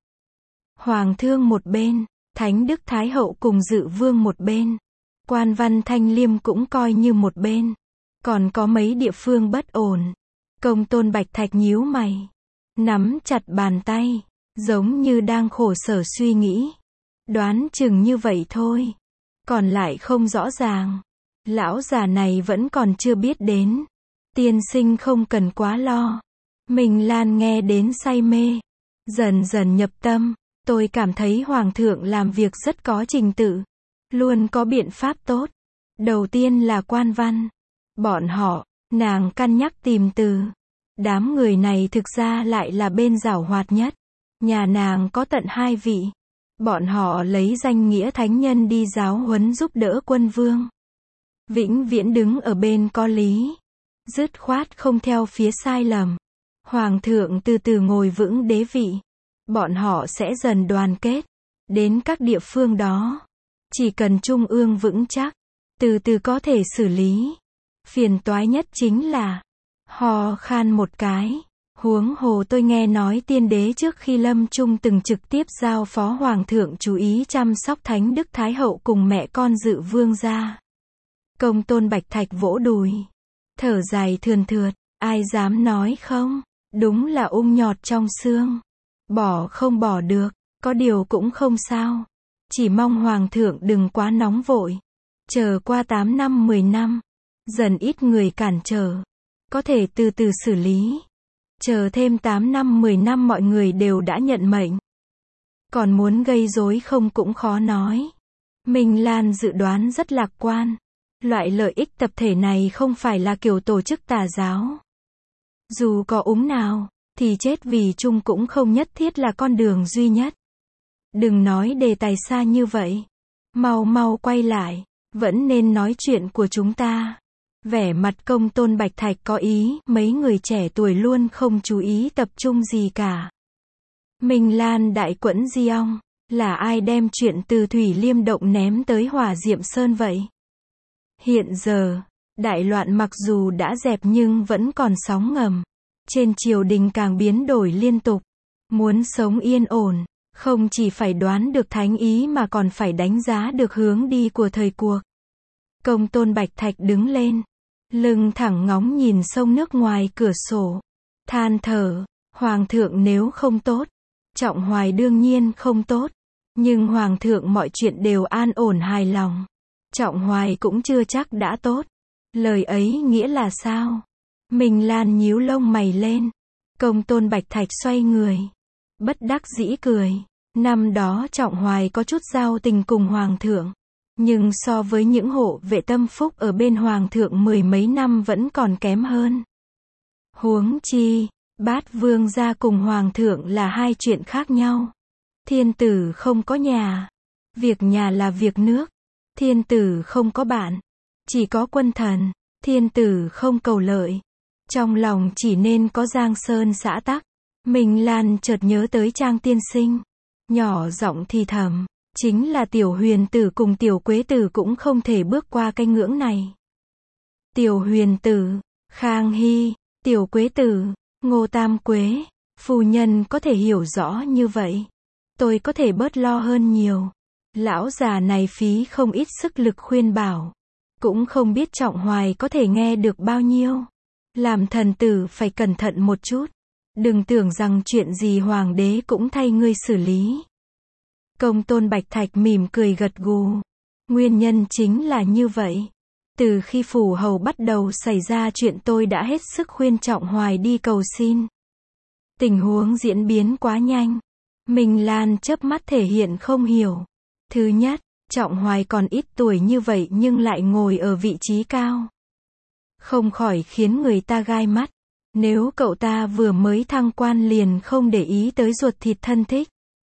S1: Hoàng thương một bên, Thánh Đức Thái Hậu cùng Dự Vương một bên. Quan Văn Thanh Liêm cũng coi như một bên. Còn có mấy địa phương bất ổn. Công tôn Bạch Thạch nhíu mày. nắm chặt bàn tay, giống như đang khổ sở suy nghĩ. Đoán chừng như vậy thôi. Còn lại không rõ ràng. Lão già này vẫn còn chưa biết đến. Tiên sinh không cần quá lo. Minh Lan nghe đến say mê. Dần dần nhập tâm. Tôi cảm thấy Hoàng thượng làm việc rất có trình tự. Luôn có biện pháp tốt. Đầu tiên là quan văn. Bọn họ, nàng cân nhắc tìm từ. Đám người này thực ra lại là bên giảo hoạt nhất. Nhà nàng có tận 2 vị. Bọn họ lấy danh nghĩa thánh nhân đi giáo huấn giúp đỡ quân vương. Vĩnh viễn đứng ở bên có lý. Dứt khoát không theo phía sai lầm. Hoàng thượng từ từ ngồi vững đế vị. Bọn họ sẽ dần đoàn kết. Đến các địa phương đó. Chỉ cần trung ương vững chắc. Từ từ có thể xử lý. Phiền toái nhất chính là ho khan một cái. Huống hồ tôi nghe nói tiên đế trước khi lâm chung từng trực tiếp giao phó hoàng thượng chú ý chăm sóc thánh đức thái hậu cùng mẹ con dự vương gia. Công tôn Bạch Thạch vỗ đùi. Thở dài thườn thượt. Ai dám nói không? Đúng là ung nhọt trong xương. Bỏ không bỏ được. Có điều cũng không sao. Chỉ mong hoàng thượng đừng quá nóng vội. Chờ qua 8 năm 10 năm. Dần ít người cản trở. Có thể từ từ xử lý. Chờ thêm 8 năm 10 năm mọi người đều đã nhận mệnh. Còn muốn gây rối không cũng khó nói. Minh Lan dự đoán rất lạc quan. Loại lợi ích tập thể này không phải là kiểu tổ chức tà giáo. Dù có úng nào, thì chết vì chung cũng không nhất thiết là con đường duy nhất. Đừng nói đề tài xa như vậy. Mau mau quay lại. Vẫn nên nói chuyện của chúng ta. Vẻ mặt công tôn Bạch Thạch có ý, mấy người trẻ tuổi luôn không chú ý tập trung gì cả. Minh Lan đại quẫn di ong, là ai đem chuyện từ Thủy Liêm Động ném tới Hỏa Diệm Sơn vậy? Hiện giờ, đại loạn mặc dù đã dẹp nhưng vẫn còn sóng ngầm. Trên triều đình càng biến đổi liên tục. Muốn sống yên ổn, không chỉ phải đoán được thánh ý mà còn phải đánh giá được hướng đi của thời cuộc. Công tôn Bạch Thạch đứng lên. Lưng thẳng ngóng nhìn sông nước ngoài cửa sổ. Than thở, Hoàng thượng nếu không tốt. Trọng Hoài đương nhiên không tốt. Nhưng Hoàng thượng mọi chuyện đều an ổn hài lòng. Trọng Hoài cũng chưa chắc đã tốt. Lời ấy nghĩa là sao? Minh Lan nhíu lông mày lên. Công tôn Bạch Thạch xoay người. Bất đắc dĩ cười. Năm đó Trọng Hoài có chút giao tình cùng Hoàng thượng. Nhưng so với những hộ vệ tâm phúc ở bên Hoàng thượng 10 mấy năm vẫn còn kém hơn. Huống chi, Bát Vương gia cùng Hoàng thượng là hai chuyện khác nhau. Thiên tử không có nhà. Việc nhà là việc nước. Thiên tử không có bạn. Chỉ có quân thần. Thiên tử không cầu lợi. Trong lòng chỉ nên có giang sơn xã tắc. Minh Lan chợt nhớ tới Trang tiên sinh. Nhỏ giọng thì thầm. Chính là Tiểu Huyền tử cùng Tiểu Quế tử cũng không thể bước qua cái ngưỡng này. Tiểu Huyền tử, Khang Hy, Tiểu Quế tử, Ngô Tam Quế, phu nhân có thể hiểu rõ như vậy. Tôi có thể bớt lo hơn nhiều. Lão già này phí không ít sức lực khuyên bảo. Cũng không biết Trọng Hoài có thể nghe được bao nhiêu. Làm thần tử phải cẩn thận một chút. Đừng tưởng rằng chuyện gì hoàng đế cũng thay ngươi xử lý. Công tôn Bạch Thạch mỉm cười gật gù. Nguyên nhân chính là như vậy. Từ khi phủ hầu bắt đầu xảy ra chuyện tôi đã hết sức khuyên Trọng Hoài đi cầu xin. Tình huống diễn biến quá nhanh. Minh Lan chớp mắt thể hiện không hiểu. Thứ nhất, Trọng Hoài còn ít tuổi như vậy nhưng lại ngồi ở vị trí cao. Không khỏi khiến người ta gai mắt. Nếu cậu ta vừa mới thăng quan liền không để ý tới ruột thịt thân thích.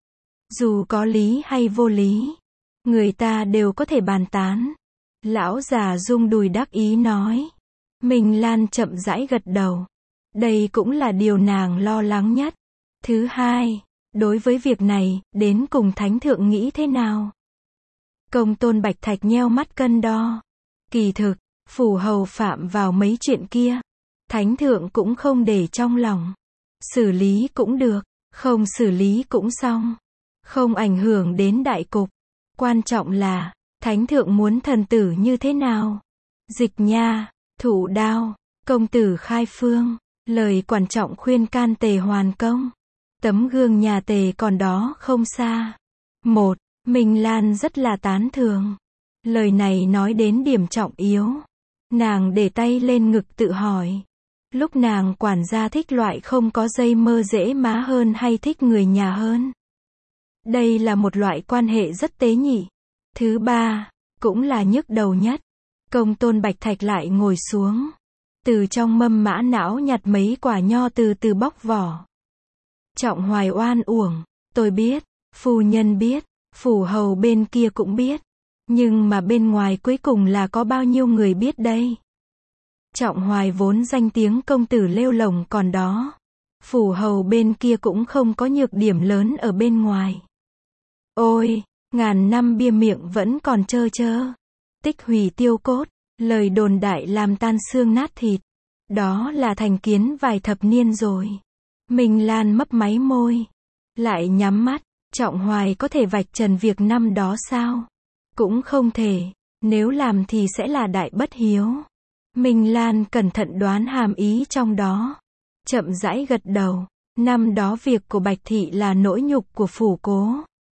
S1: Dù có lý hay vô lý, người ta đều có thể bàn tán. Lão già rung đùi đắc ý nói. Minh Lan chậm rãi gật đầu. Đây cũng là điều nàng lo lắng nhất. Thứ hai, đối với việc này, đến cùng thánh thượng nghĩ thế nào? Công tôn Bạch Thạch nheo mắt cân đo. Kỳ thực, phủ hầu phạm vào mấy chuyện kia. Thánh thượng cũng không để trong lòng. Xử lý cũng được, không xử lý cũng xong. Không ảnh hưởng đến đại cục. Quan trọng là, thánh thượng muốn thần tử như thế nào? Dịch nha, Thụ Đao, công tử khai phương, Lời quan trọng khuyên can Tề hoàn công. Tấm gương nhà Tề còn đó không xa. Một, Minh Lan rất là tán thưởng. Lời này nói đến điểm trọng yếu. Nàng để tay lên ngực tự hỏi. Lúc nàng quản gia thích loại không có dây mơ dễ má hơn hay thích người nhà hơn? Đây là một loại quan hệ rất tế nhị. Thứ ba, cũng là nhức đầu nhất. Công tôn Bạch Thạch lại ngồi xuống. Từ trong mâm mã não nhặt mấy quả nho từ từ bóc vỏ. Trọng Hoài oan uổng. Tôi biết, phu nhân biết, phủ hầu bên kia cũng biết. Nhưng mà bên ngoài cuối cùng là có bao nhiêu người biết đây? Trọng Hoài vốn danh tiếng công tử lêu lổng còn đó. Phủ hầu bên kia cũng không có nhược điểm lớn ở bên ngoài. Ôi, ngàn năm bia miệng vẫn còn trơ trơ. Tích hủy tiêu cốt, lời đồn đại làm tan xương nát thịt. Đó là thành kiến vài thập niên rồi. Minh Lan mấp máy môi. Lại nhắm mắt, Trọng Hoài có thể vạch trần việc năm đó sao? Cũng không thể, nếu làm thì sẽ là đại bất hiếu. Minh Lan cẩn thận đoán hàm ý trong đó. Chậm rãi gật đầu. Năm đó việc của Bạch Thị là nỗi nhục của phủ cố.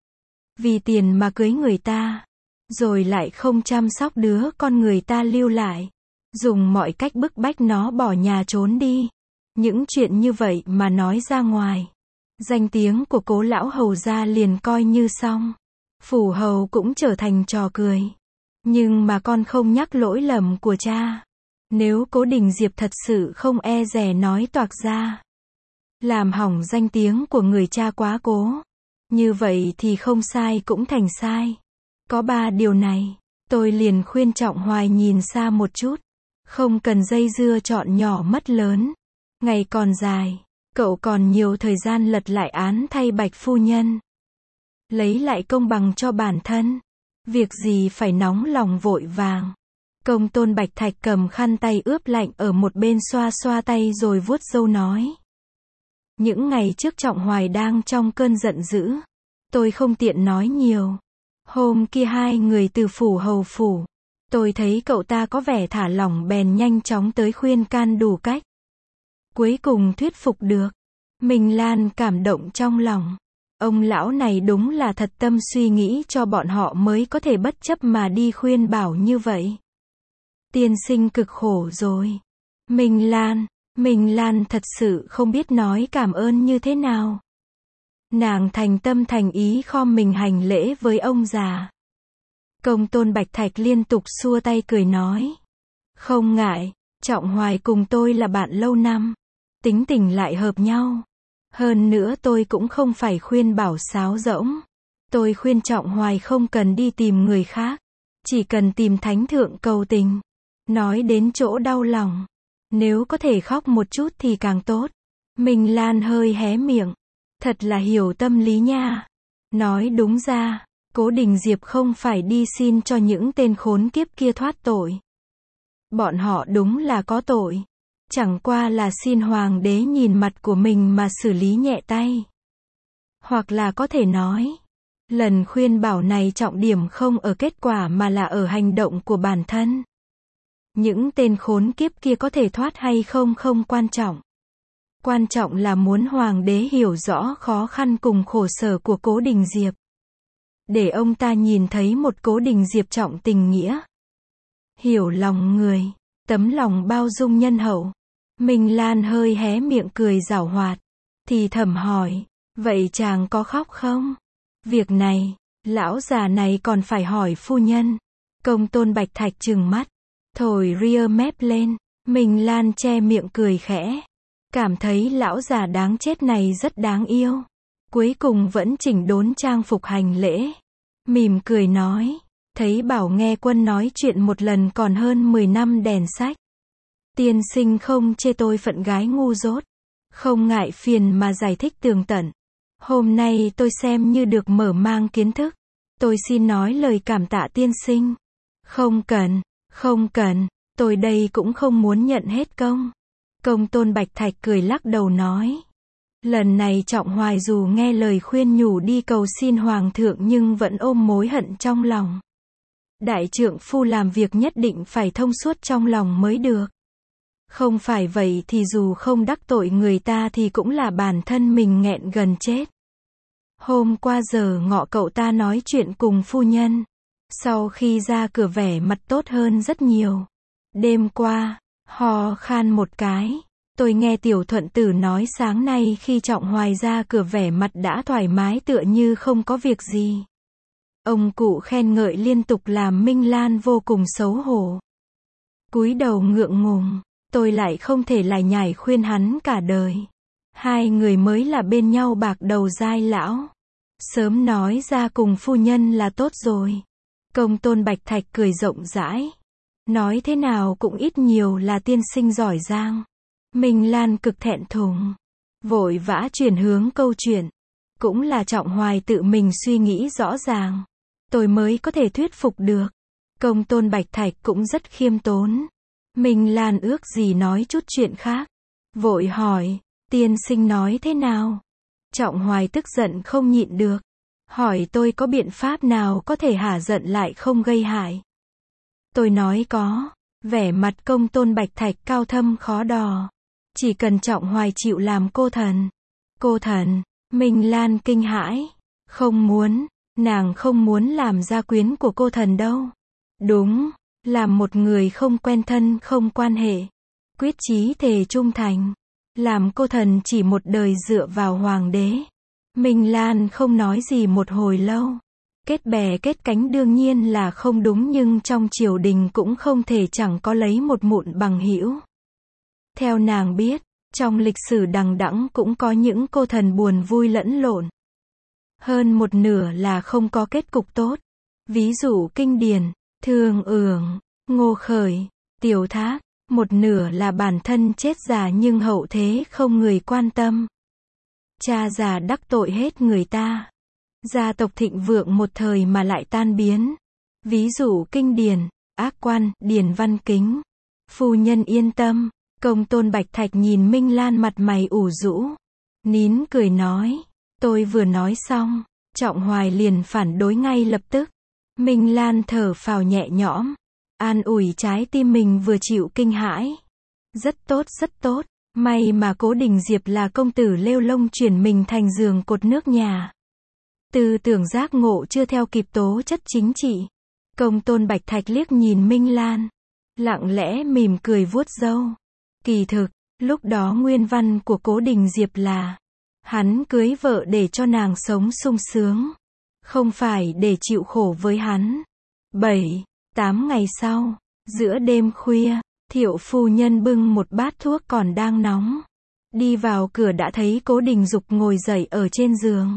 S1: Vì tiền mà cưới người ta. Rồi lại không chăm sóc đứa con người ta lưu lại. Dùng mọi cách bức bách nó bỏ nhà trốn đi. Những chuyện như vậy mà nói ra ngoài. Danh tiếng của Cố lão hầu gia liền coi như xong. Phủ hầu cũng trở thành trò cười. Nhưng mà con không nhắc lỗi lầm của cha. Nếu Cố Đình Diệp thật sự không e dè nói toạc ra. Làm hỏng danh tiếng của người cha quá cố. Như vậy thì không sai cũng thành sai. Có 3 điều này. Tôi liền khuyên Trọng Hoài nhìn xa một chút. Không cần dây dưa chọn nhỏ mất lớn. Ngày còn dài. Cậu còn nhiều thời gian lật lại án thay Bạch phu nhân. Lấy lại công bằng cho bản thân. Việc gì phải nóng lòng vội vàng. Công tôn Bạch Thạch cầm khăn tay ướp lạnh ở một bên xoa xoa tay rồi vuốt râu nói. Những ngày trước Trọng Hoài đang trong cơn giận dữ. Tôi không tiện nói nhiều. Hôm kia 2 người từ phủ hầu phủ. Tôi thấy cậu ta có vẻ thả lỏng bèn nhanh chóng tới khuyên can đủ cách. Cuối cùng thuyết phục được. Minh Lan cảm động trong lòng. Ông lão này đúng là thật tâm suy nghĩ cho bọn họ mới có thể bất chấp mà đi khuyên bảo như vậy. Tiên sinh cực khổ rồi. Minh Lan thật sự không biết nói cảm ơn như thế nào. Nàng thành tâm thành ý khom mình hành lễ với ông già. Công tôn Bạch Thạch liên tục xua tay cười nói. Không ngại, Trọng Hoài cùng tôi là bạn lâu năm. Tính tình lại hợp nhau. Hơn nữa tôi cũng không phải khuyên bảo sáo rỗng. Tôi khuyên Trọng Hoài không cần đi tìm người khác. Chỉ cần tìm thánh thượng cầu tình. Nói đến chỗ đau lòng. Nếu có thể khóc một chút thì càng tốt. Minh Lan hơi hé miệng. Thật là hiểu tâm lý nha. Nói đúng ra, Cố Đình Diệp không phải đi xin cho những tên khốn kiếp kia thoát tội. Bọn họ đúng là có tội. Chẳng qua là xin hoàng đế nhìn mặt của mình mà xử lý nhẹ tay. Hoặc là có thể nói, lần khuyên bảo này trọng điểm không ở kết quả mà là ở hành động của bản thân. Những tên khốn kiếp kia có thể thoát hay không không quan trọng. Quan trọng là muốn hoàng đế hiểu rõ khó khăn cùng khổ sở của Cố Đình Diệp. Để ông ta nhìn thấy một Cố Đình Diệp trọng tình nghĩa. Hiểu lòng người, tấm lòng bao dung nhân hậu. Minh Lan hơi hé miệng cười giảo hoạt. Thì thầm hỏi, vậy chàng có khóc không? Việc này, lão già này còn phải hỏi phu nhân. Công tôn Bạch Thạch trừng mắt, thổi ria mép lên. Minh Lan che miệng cười khẽ. Cảm thấy lão già đáng chết này rất đáng yêu. Cuối cùng vẫn chỉnh đốn trang phục hành lễ. Mỉm cười nói, thấy bảo nghe quân nói chuyện một lần còn hơn 10 năm đèn sách. Tiên sinh không chê tôi phận gái ngu dốt. Không ngại phiền mà giải thích tường tận. Hôm nay tôi xem như được mở mang kiến thức. Tôi xin nói lời cảm tạ tiên sinh. Không cần, tôi đây cũng không muốn nhận hết công. Công tôn Bạch Thạch cười lắc đầu nói. Lần này Trọng Hoài dù nghe lời khuyên nhủ đi cầu xin hoàng thượng nhưng vẫn ôm mối hận trong lòng. Đại trượng phu làm việc nhất định phải thông suốt trong lòng mới được. Không phải vậy thì dù không đắc tội người ta thì cũng là bản thân mình nghẹn gần chết. Hôm qua giờ ngọ cậu ta nói chuyện cùng phu nhân. Sau khi ra cửa vẻ mặt tốt hơn rất nhiều. Đêm qua, ho khan một cái. Tôi nghe Tiểu Thuận Tử nói sáng nay khi Trọng Hoài ra cửa vẻ mặt đã thoải mái tựa như không có việc gì. Ông cụ khen ngợi liên tục làm Minh Lan vô cùng xấu hổ. Cúi đầu ngượng ngùng, tôi lại không thể lải nhải khuyên hắn cả đời. Hai người mới là bên nhau bạc đầu dai lão. Sớm nói ra cùng phu nhân là tốt rồi. Công tôn Bạch Thạch cười rộng rãi. Nói thế nào cũng ít nhiều là tiên sinh giỏi giang. Minh Lan cực thẹn thùng. Vội vã chuyển hướng câu chuyện. Cũng là Trọng Hoài tự mình suy nghĩ rõ ràng. Tôi mới có thể thuyết phục được. Công tôn Bạch Thạch cũng rất khiêm tốn. Minh Lan ước gì nói chút chuyện khác. Vội hỏi, tiên sinh nói thế nào? Trọng Hoài tức giận không nhịn được. Hỏi tôi có biện pháp nào có thể hả giận lại không gây hại. Tôi nói có. Vẻ mặt công tôn Bạch Thạch cao thâm khó đò. Chỉ cần Trọng Hoài chịu làm cô thần. Cô thần, Minh Lan kinh hãi. Không muốn, nàng không muốn làm gia quyến của cô thần đâu. Đúng, làm một người không quen thân không quan hệ. Quyết chí thề trung thành. Làm cô thần chỉ một đời dựa vào hoàng đế. Minh Lan không nói gì một hồi lâu. Kết bè kết cánh đương nhiên là không đúng nhưng trong triều đình cũng không thể chẳng có lấy một mụn bằng hữu. Theo nàng biết, trong lịch sử đằng đẵng cũng có những cô thần buồn vui lẫn lộn. Hơn một nửa là không có kết cục tốt. Ví dụ Kinh Điền, Thương Ưởng, Ngô Khởi, Tiểu Thác. Một nửa là bản thân chết già nhưng hậu thế không người quan tâm. Cha già đắc tội hết người ta. Gia tộc thịnh vượng một thời mà lại tan biến. Ví dụ Kinh Điền, Ác Quan, Điền Văn Kính. Phu nhân yên tâm. Công tôn Bạch Thạch nhìn Minh Lan mặt mày ủ rũ. Nín cười nói. Tôi vừa nói xong. Trọng Hoài liền phản đối ngay lập tức. Minh Lan thở phào nhẹ nhõm. An ủi trái tim mình vừa chịu kinh hãi. Rất tốt rất tốt. May mà Cố Đình Diệp là công tử lêu lông chuyển mình thành giường cột nước nhà. Tư tưởng giác ngộ chưa theo kịp tố chất chính trị. Công tôn Bạch Thạch liếc nhìn Minh Lan. Lặng lẽ mỉm cười vuốt râu. Kỳ thực, lúc đó nguyên văn của Cố Đình Diệp là hắn cưới vợ để cho nàng sống sung sướng. Không phải để chịu khổ với hắn. 7-8 ngày sau, giữa đêm khuya, Thiệu phu nhân bưng một bát thuốc còn đang nóng. Đi vào cửa đã thấy Cố Đình Dục ngồi dậy ở trên giường.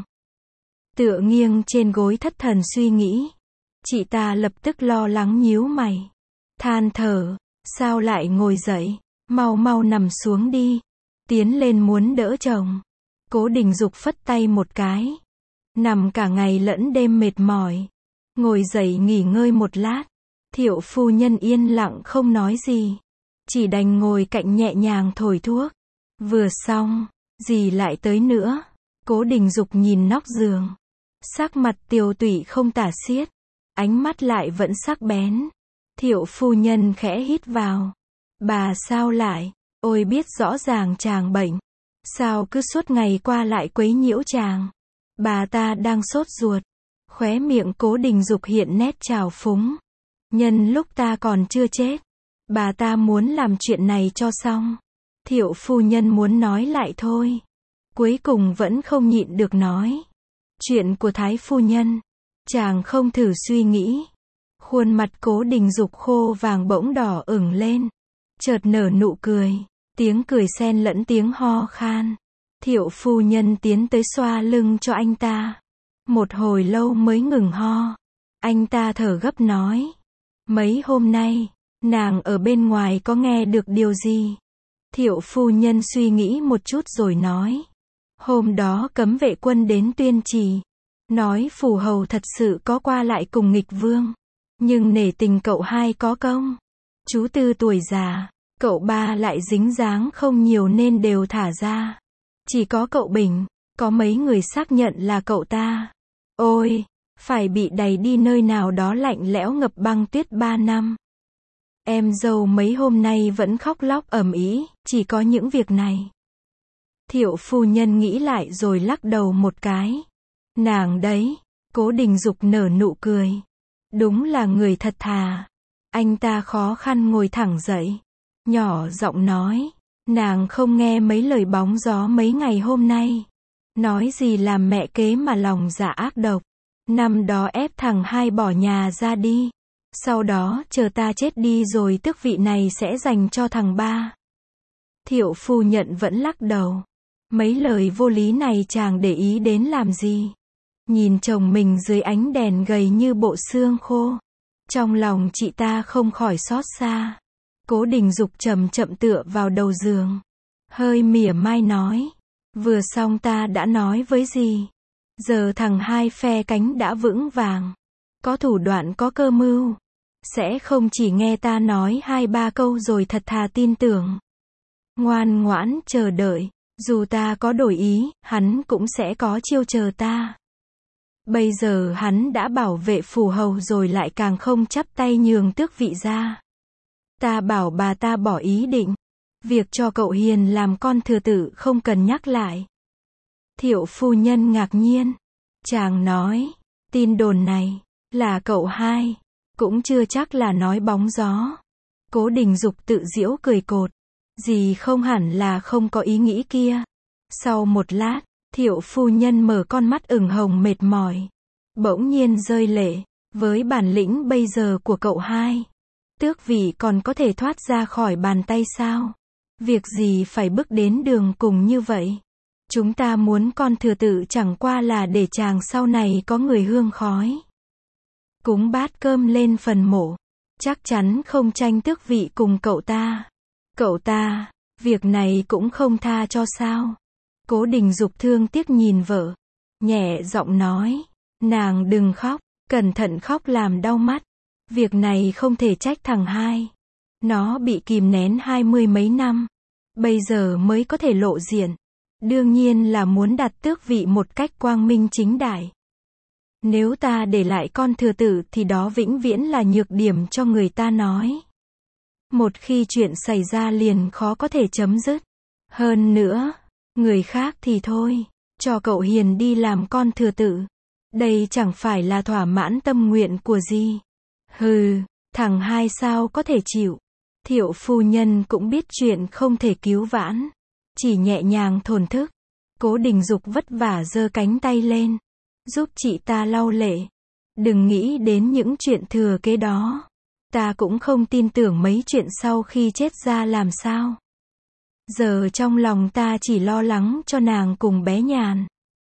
S1: Tựa nghiêng trên gối thất thần suy nghĩ. Chị ta lập tức lo lắng nhíu mày. Than thở, sao lại ngồi dậy, mau mau nằm xuống đi. Tiến lên muốn đỡ chồng. Cố Đình Dục phất tay một cái. Nằm cả ngày lẫn đêm mệt mỏi. Ngồi dậy nghỉ ngơi một lát. Thiệu phu nhân yên lặng không nói gì. Chỉ đành ngồi cạnh nhẹ nhàng thổi thuốc. Vừa xong, gì lại tới nữa. Cố Đình Dục nhìn nóc giường. Sắc mặt tiều tụy không tả xiết. Ánh mắt lại vẫn sắc bén. Thiệu phu nhân khẽ hít vào. Bà sao lại, ôi biết rõ ràng chàng bệnh. Sao cứ suốt ngày qua lại quấy nhiễu chàng. Bà ta đang sốt ruột. Khóe miệng Cố Đình Dục hiện nét trào phúng. Nhân lúc ta còn chưa chết. Bà ta muốn làm chuyện này cho xong. Thiệu phu nhân muốn nói lại thôi. Cuối cùng vẫn không nhịn được nói. Chuyện của Thái phu nhân. Chàng không thử suy nghĩ. Khuôn mặt Cố Đình Dục khô vàng bỗng đỏ ửng lên. Chợt nở nụ cười. Tiếng cười xen lẫn tiếng ho khan. Thiệu phu nhân tiến tới xoa lưng cho anh ta. Một hồi lâu mới ngừng ho. Anh ta thở gấp nói. Mấy hôm nay, nàng ở bên ngoài có nghe được điều gì? Thiệu phu nhân suy nghĩ một chút rồi nói. Hôm đó cấm vệ quân đến tuyên trì. Nói phủ hầu thật sự có qua lại cùng nghịch vương. Nhưng nể tình cậu hai có công. Chú Tư tuổi già. Cậu ba lại dính dáng không nhiều nên đều thả ra. Chỉ có cậu Bình. Có mấy người xác nhận là cậu ta. Ôi, phải bị đày đi nơi nào đó lạnh lẽo ngập băng tuyết 3 năm. Em dâu mấy hôm nay vẫn khóc lóc ầm ĩ, chỉ có những việc này. Thiệu phu nhân nghĩ lại rồi lắc đầu một cái. Nàng đấy, Cố Đình Dục nở nụ cười. Đúng là người thật thà. Anh ta khó khăn ngồi thẳng dậy, nhỏ giọng nói, nàng không nghe mấy lời bóng gió mấy ngày hôm nay. Nói gì làm mẹ kế mà lòng dạ ác độc. Năm đó ép thằng hai bỏ nhà ra đi. Sau đó chờ ta chết đi rồi tước vị này sẽ dành cho thằng ba. Thiệu phu nhân vẫn lắc đầu. Mấy lời vô lý này chàng để ý đến làm gì? Nhìn chồng mình dưới ánh đèn gầy như bộ xương khô. Trong lòng chị ta không khỏi xót xa. Cố Đình Dục chậm chậm tựa vào đầu giường. Hơi mỉa mai nói. Vừa xong ta đã nói với gì? Giờ thằng hai phe cánh đã vững vàng. Có thủ đoạn có cơ mưu. Sẽ không chỉ nghe ta nói 2-3 câu rồi thật thà tin tưởng. Ngoan ngoãn chờ đợi. Dù ta có đổi ý, hắn cũng sẽ có chiêu chờ ta. Bây giờ hắn đã bảo vệ phủ hầu rồi lại càng không chắp tay nhường tước vị ra. Ta bảo bà ta bỏ ý định. Việc cho cậu Hiền làm con thừa tử không cần nhắc lại. Thiệu phu nhân ngạc nhiên. Chàng nói, tin đồn này, là cậu hai. Cũng chưa chắc là nói bóng gió. Cố Đình Dục tự giễu cười cột. Dì không hẳn là không có ý nghĩ kia. Sau một lát, Thiệu phu nhân mở con mắt ửng hồng mệt mỏi. Bỗng nhiên rơi lệ. Với bản lĩnh bây giờ của cậu hai, tước vị còn có thể thoát ra khỏi bàn tay sao? Việc gì phải bước đến đường cùng như vậy? Chúng ta muốn con thừa tự chẳng qua là để chàng sau này có người hương khói. Cúng bát cơm lên phần mộ. Chắc chắn không tranh tước vị cùng cậu ta. Cậu ta, việc này cũng không tha cho sao? Cố Đình Dục thương tiếc nhìn vợ. Nhẹ giọng nói. Nàng đừng khóc. Cẩn thận khóc làm đau mắt. Việc này không thể trách thằng hai. Nó bị kìm nén 20 mấy năm. Bây giờ mới có thể lộ diện. Đương nhiên là muốn đặt tước vị một cách quang minh chính đại. Nếu ta để lại con thừa tử thì đó vĩnh viễn là nhược điểm cho người ta nói. Một khi chuyện xảy ra liền khó có thể chấm dứt. Hơn nữa, người khác thì thôi, cho cậu Hiền đi làm con thừa tử. Đây chẳng phải là thỏa mãn tâm nguyện của gì. Hừ, thằng hai sao có thể chịu. Thiệu phu nhân cũng biết chuyện không thể cứu vãn. Chỉ nhẹ nhàng thổn thức. Cố Đình Dục vất vả giơ cánh tay lên. Giúp chị ta lau lệ. Đừng nghĩ đến những chuyện thừa kế đó. Ta cũng không tin tưởng mấy chuyện sau khi chết ra làm sao. Giờ trong lòng ta chỉ lo lắng cho nàng cùng bé Nhàn.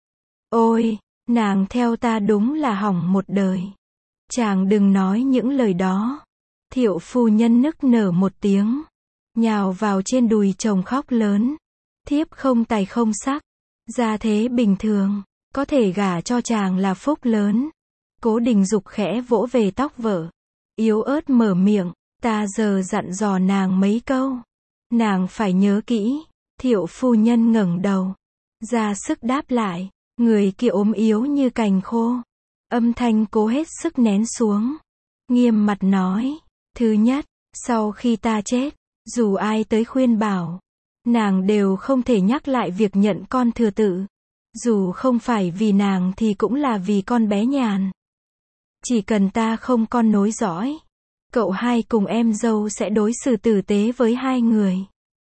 S1: Ôi, nàng theo ta đúng là hỏng một đời. Chàng đừng nói những lời đó. Thiệu phu nhân nức nở một tiếng. Nhào vào trên đùi chồng khóc lớn. Thiếp không tài không sắc. Gia thế bình thường. Có thể gả cho chàng là phúc lớn. Cố Đình Dục khẽ vỗ về tóc vợ. Yếu ớt mở miệng. Ta giờ dặn dò nàng mấy câu. Nàng phải nhớ kỹ. Thiệu phu nhân ngẩng đầu. Ra sức đáp lại. Người kia ốm yếu như cành khô. Âm thanh cố hết sức nén xuống. Nghiêm mặt nói. Thứ nhất, sau khi ta chết, dù ai tới khuyên bảo, nàng đều không thể nhắc lại việc nhận con thừa tự. Dù không phải vì nàng thì cũng là vì con bé Nhàn. Chỉ cần ta không con nối dõi, cậu hai cùng em dâu sẽ đối xử tử tế với hai người.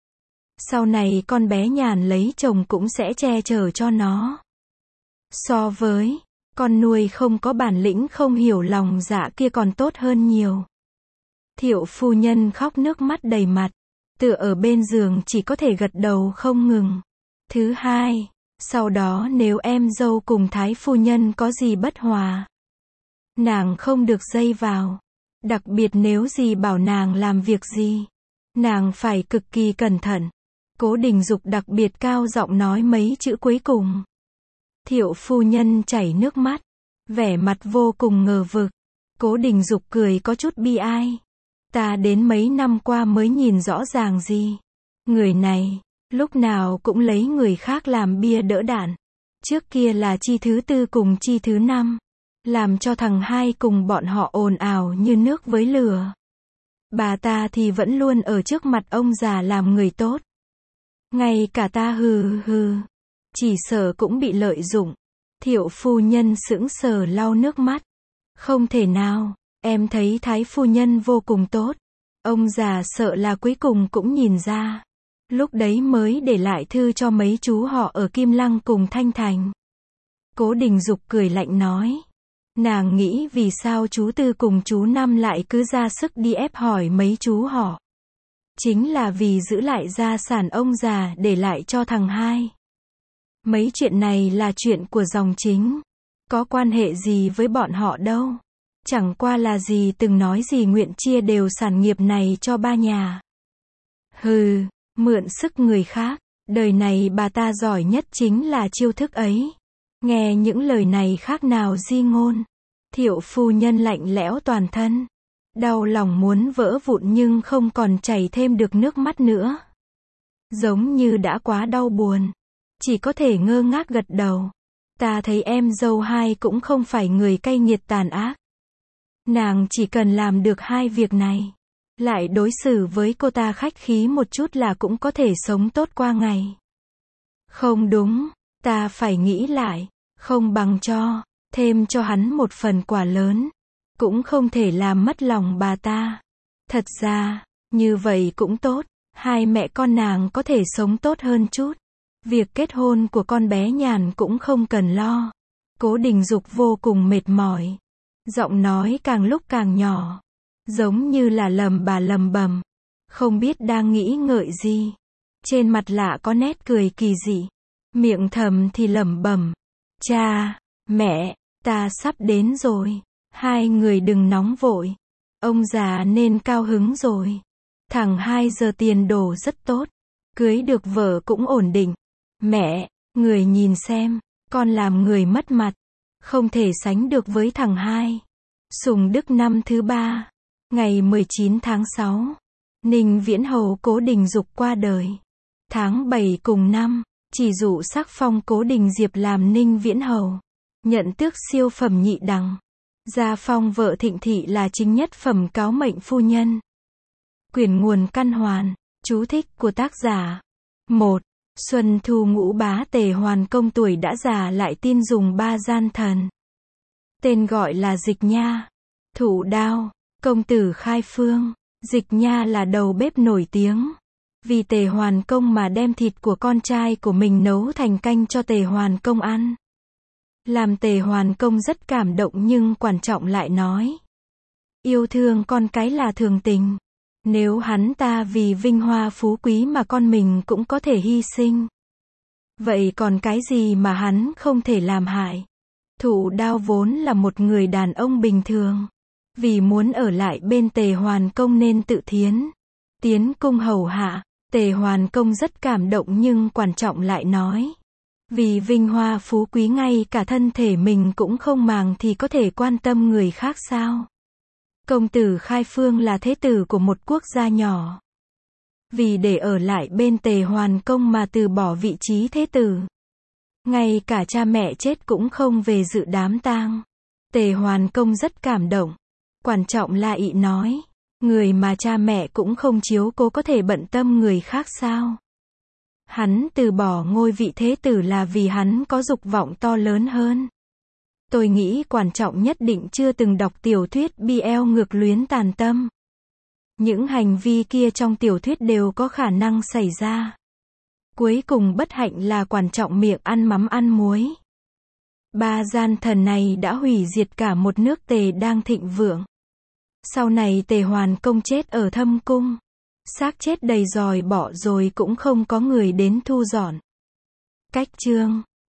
S1: Sau này con bé Nhàn lấy chồng cũng sẽ che chở cho nó. So với con nuôi không có bản lĩnh không hiểu lòng dạ kia còn tốt hơn nhiều. Thiệu phu nhân khóc nước mắt đầy mặt. Tựa ở bên giường chỉ có thể gật đầu không ngừng. Thứ hai, sau đó nếu em dâu cùng thái phu nhân có gì bất hòa, nàng không được dây vào. Đặc biệt nếu gì bảo nàng làm việc gì, nàng phải cực kỳ cẩn thận. Cố Đình Dục đặc biệt cao giọng nói mấy chữ cuối cùng. Thiệu phu nhân chảy nước mắt, vẻ mặt vô cùng ngờ vực. Cố Đình Dục cười có chút bi ai. Ta đến mấy năm qua mới nhìn rõ ràng gì. Người này, lúc nào cũng lấy người khác làm bia đỡ đạn. Trước kia là chi thứ tư cùng chi thứ năm. Làm cho thằng hai cùng bọn họ ồn ào như nước với lửa. Bà ta thì vẫn luôn ở trước mặt ông già làm người tốt. Ngay cả ta chỉ sợ cũng bị lợi dụng. Thiệu phu nhân sững sờ lau nước mắt. Không thể nào, em thấy Thái phu nhân vô cùng tốt. Ông già sợ là cuối cùng cũng nhìn ra. Lúc đấy mới để lại thư cho mấy chú họ ở Kim Lăng cùng Thanh Thành. Cố Đình Dục cười lạnh nói. Nàng nghĩ vì sao chú Tư cùng chú Năm lại cứ ra sức đi ép hỏi mấy chú họ. Chính là vì giữ lại gia sản ông già để lại cho thằng hai. Mấy chuyện này là chuyện của dòng chính. Có quan hệ gì với bọn họ đâu. Chẳng qua là gì từng nói gì nguyện chia đều sản nghiệp này cho ba nhà. Hừ, mượn sức người khác. Đời này bà ta giỏi nhất chính là chiêu thức ấy. Nghe những lời này khác nào di ngôn. Thiệu phu nhân lạnh lẽo toàn thân. Đau lòng muốn vỡ vụn nhưng không còn chảy thêm được nước mắt nữa. Giống như đã quá đau buồn. Chỉ có thể ngơ ngác gật đầu. Ta thấy em dâu hai cũng không phải người cay nghiệt tàn ác. Nàng chỉ cần làm được hai việc này. Lại đối xử với cô ta khách khí một chút là cũng có thể sống tốt qua ngày. Không đúng, ta phải nghĩ lại. Không bằng thêm cho hắn một phần quà lớn. Cũng không thể làm mất lòng bà ta. Thật ra, như vậy cũng tốt. Hai mẹ con nàng có thể sống tốt hơn chút. Việc kết hôn của con bé Nhàn cũng không cần lo. Cố Đình Dục vô cùng mệt mỏi. Giọng nói càng lúc càng nhỏ. Giống như là lầm bầm. Không biết đang nghĩ ngợi gì. Trên mặt lạ có nét cười kỳ dị. Miệng thầm thì lẩm bẩm. Cha, mẹ, ta sắp đến rồi. Hai người đừng nóng vội. Ông già nên cao hứng rồi. Thằng 2 giờ tiền đồ rất tốt. Cưới được vợ cũng ổn định. Mẹ, người nhìn xem, con làm người mất mặt. Không thể sánh được với thằng 2. Sùng Đức năm thứ 3. Ngày 19 tháng 6. Ninh Viễn Hầu Cố Đình Dục qua đời. Tháng 7 cùng năm, chỉ dụ sắc phong Cố Đình Diệp làm Ninh Viễn Hầu. Nhận tước siêu phẩm nhị đẳng. Gia phong vợ Thịnh Thị là chính nhất phẩm cáo mệnh phu nhân. Quyển nguồn căn hoàn. Chú thích của tác giả. 1. Xuân Thu Ngũ Bá Tề Hoàn Công tuổi đã già lại tin dùng 3 gian thần. Tên gọi là Dịch Nha. Thủ Đao. Công tử Khai Phương. Dịch Nha là đầu bếp nổi tiếng. Vì Tề Hoàn Công mà đem thịt của con trai của mình nấu thành canh cho Tề Hoàn Công ăn. Làm Tề Hoàn Công rất cảm động nhưng quan trọng lại nói. Yêu thương con cái là thường tình. Nếu hắn ta vì vinh hoa phú quý mà con mình cũng có thể hy sinh. Vậy còn cái gì mà hắn không thể làm hại? Thủ Đao vốn là một người đàn ông bình thường. Vì muốn ở lại bên Tề Hoàn Công nên tự tiến cung hầu hạ. Tề Hoàn Công rất cảm động nhưng quan trọng lại nói. Vì vinh hoa phú quý ngay cả thân thể mình cũng không màng thì có thể quan tâm người khác sao? Công tử Khai Phương là thế tử của một quốc gia nhỏ. Vì để ở lại bên Tề Hoàn Công mà từ bỏ vị trí thế tử. Ngay cả cha mẹ chết cũng không về dự đám tang. Tề Hoàn Công rất cảm động. Quan trọng là ị nói. Người mà cha mẹ cũng không chiếu cố có thể bận tâm người khác sao? Hắn từ bỏ ngôi vị thế tử là vì hắn có dục vọng to lớn hơn. Tôi nghĩ quan trọng nhất định chưa từng đọc tiểu thuyết BL ngược luyến tàn tâm. Những hành vi kia trong tiểu thuyết đều có khả năng xảy ra. Cuối cùng bất hạnh là quan trọng miệng ăn mắm ăn muối. 3 gian thần này đã hủy diệt cả một nước Tề đang thịnh vượng. Sau này Tề Hoàn Công chết ở Thâm Cung. Xác chết đầy dòi bỏ rồi cũng không có người đến thu dọn. Cách chương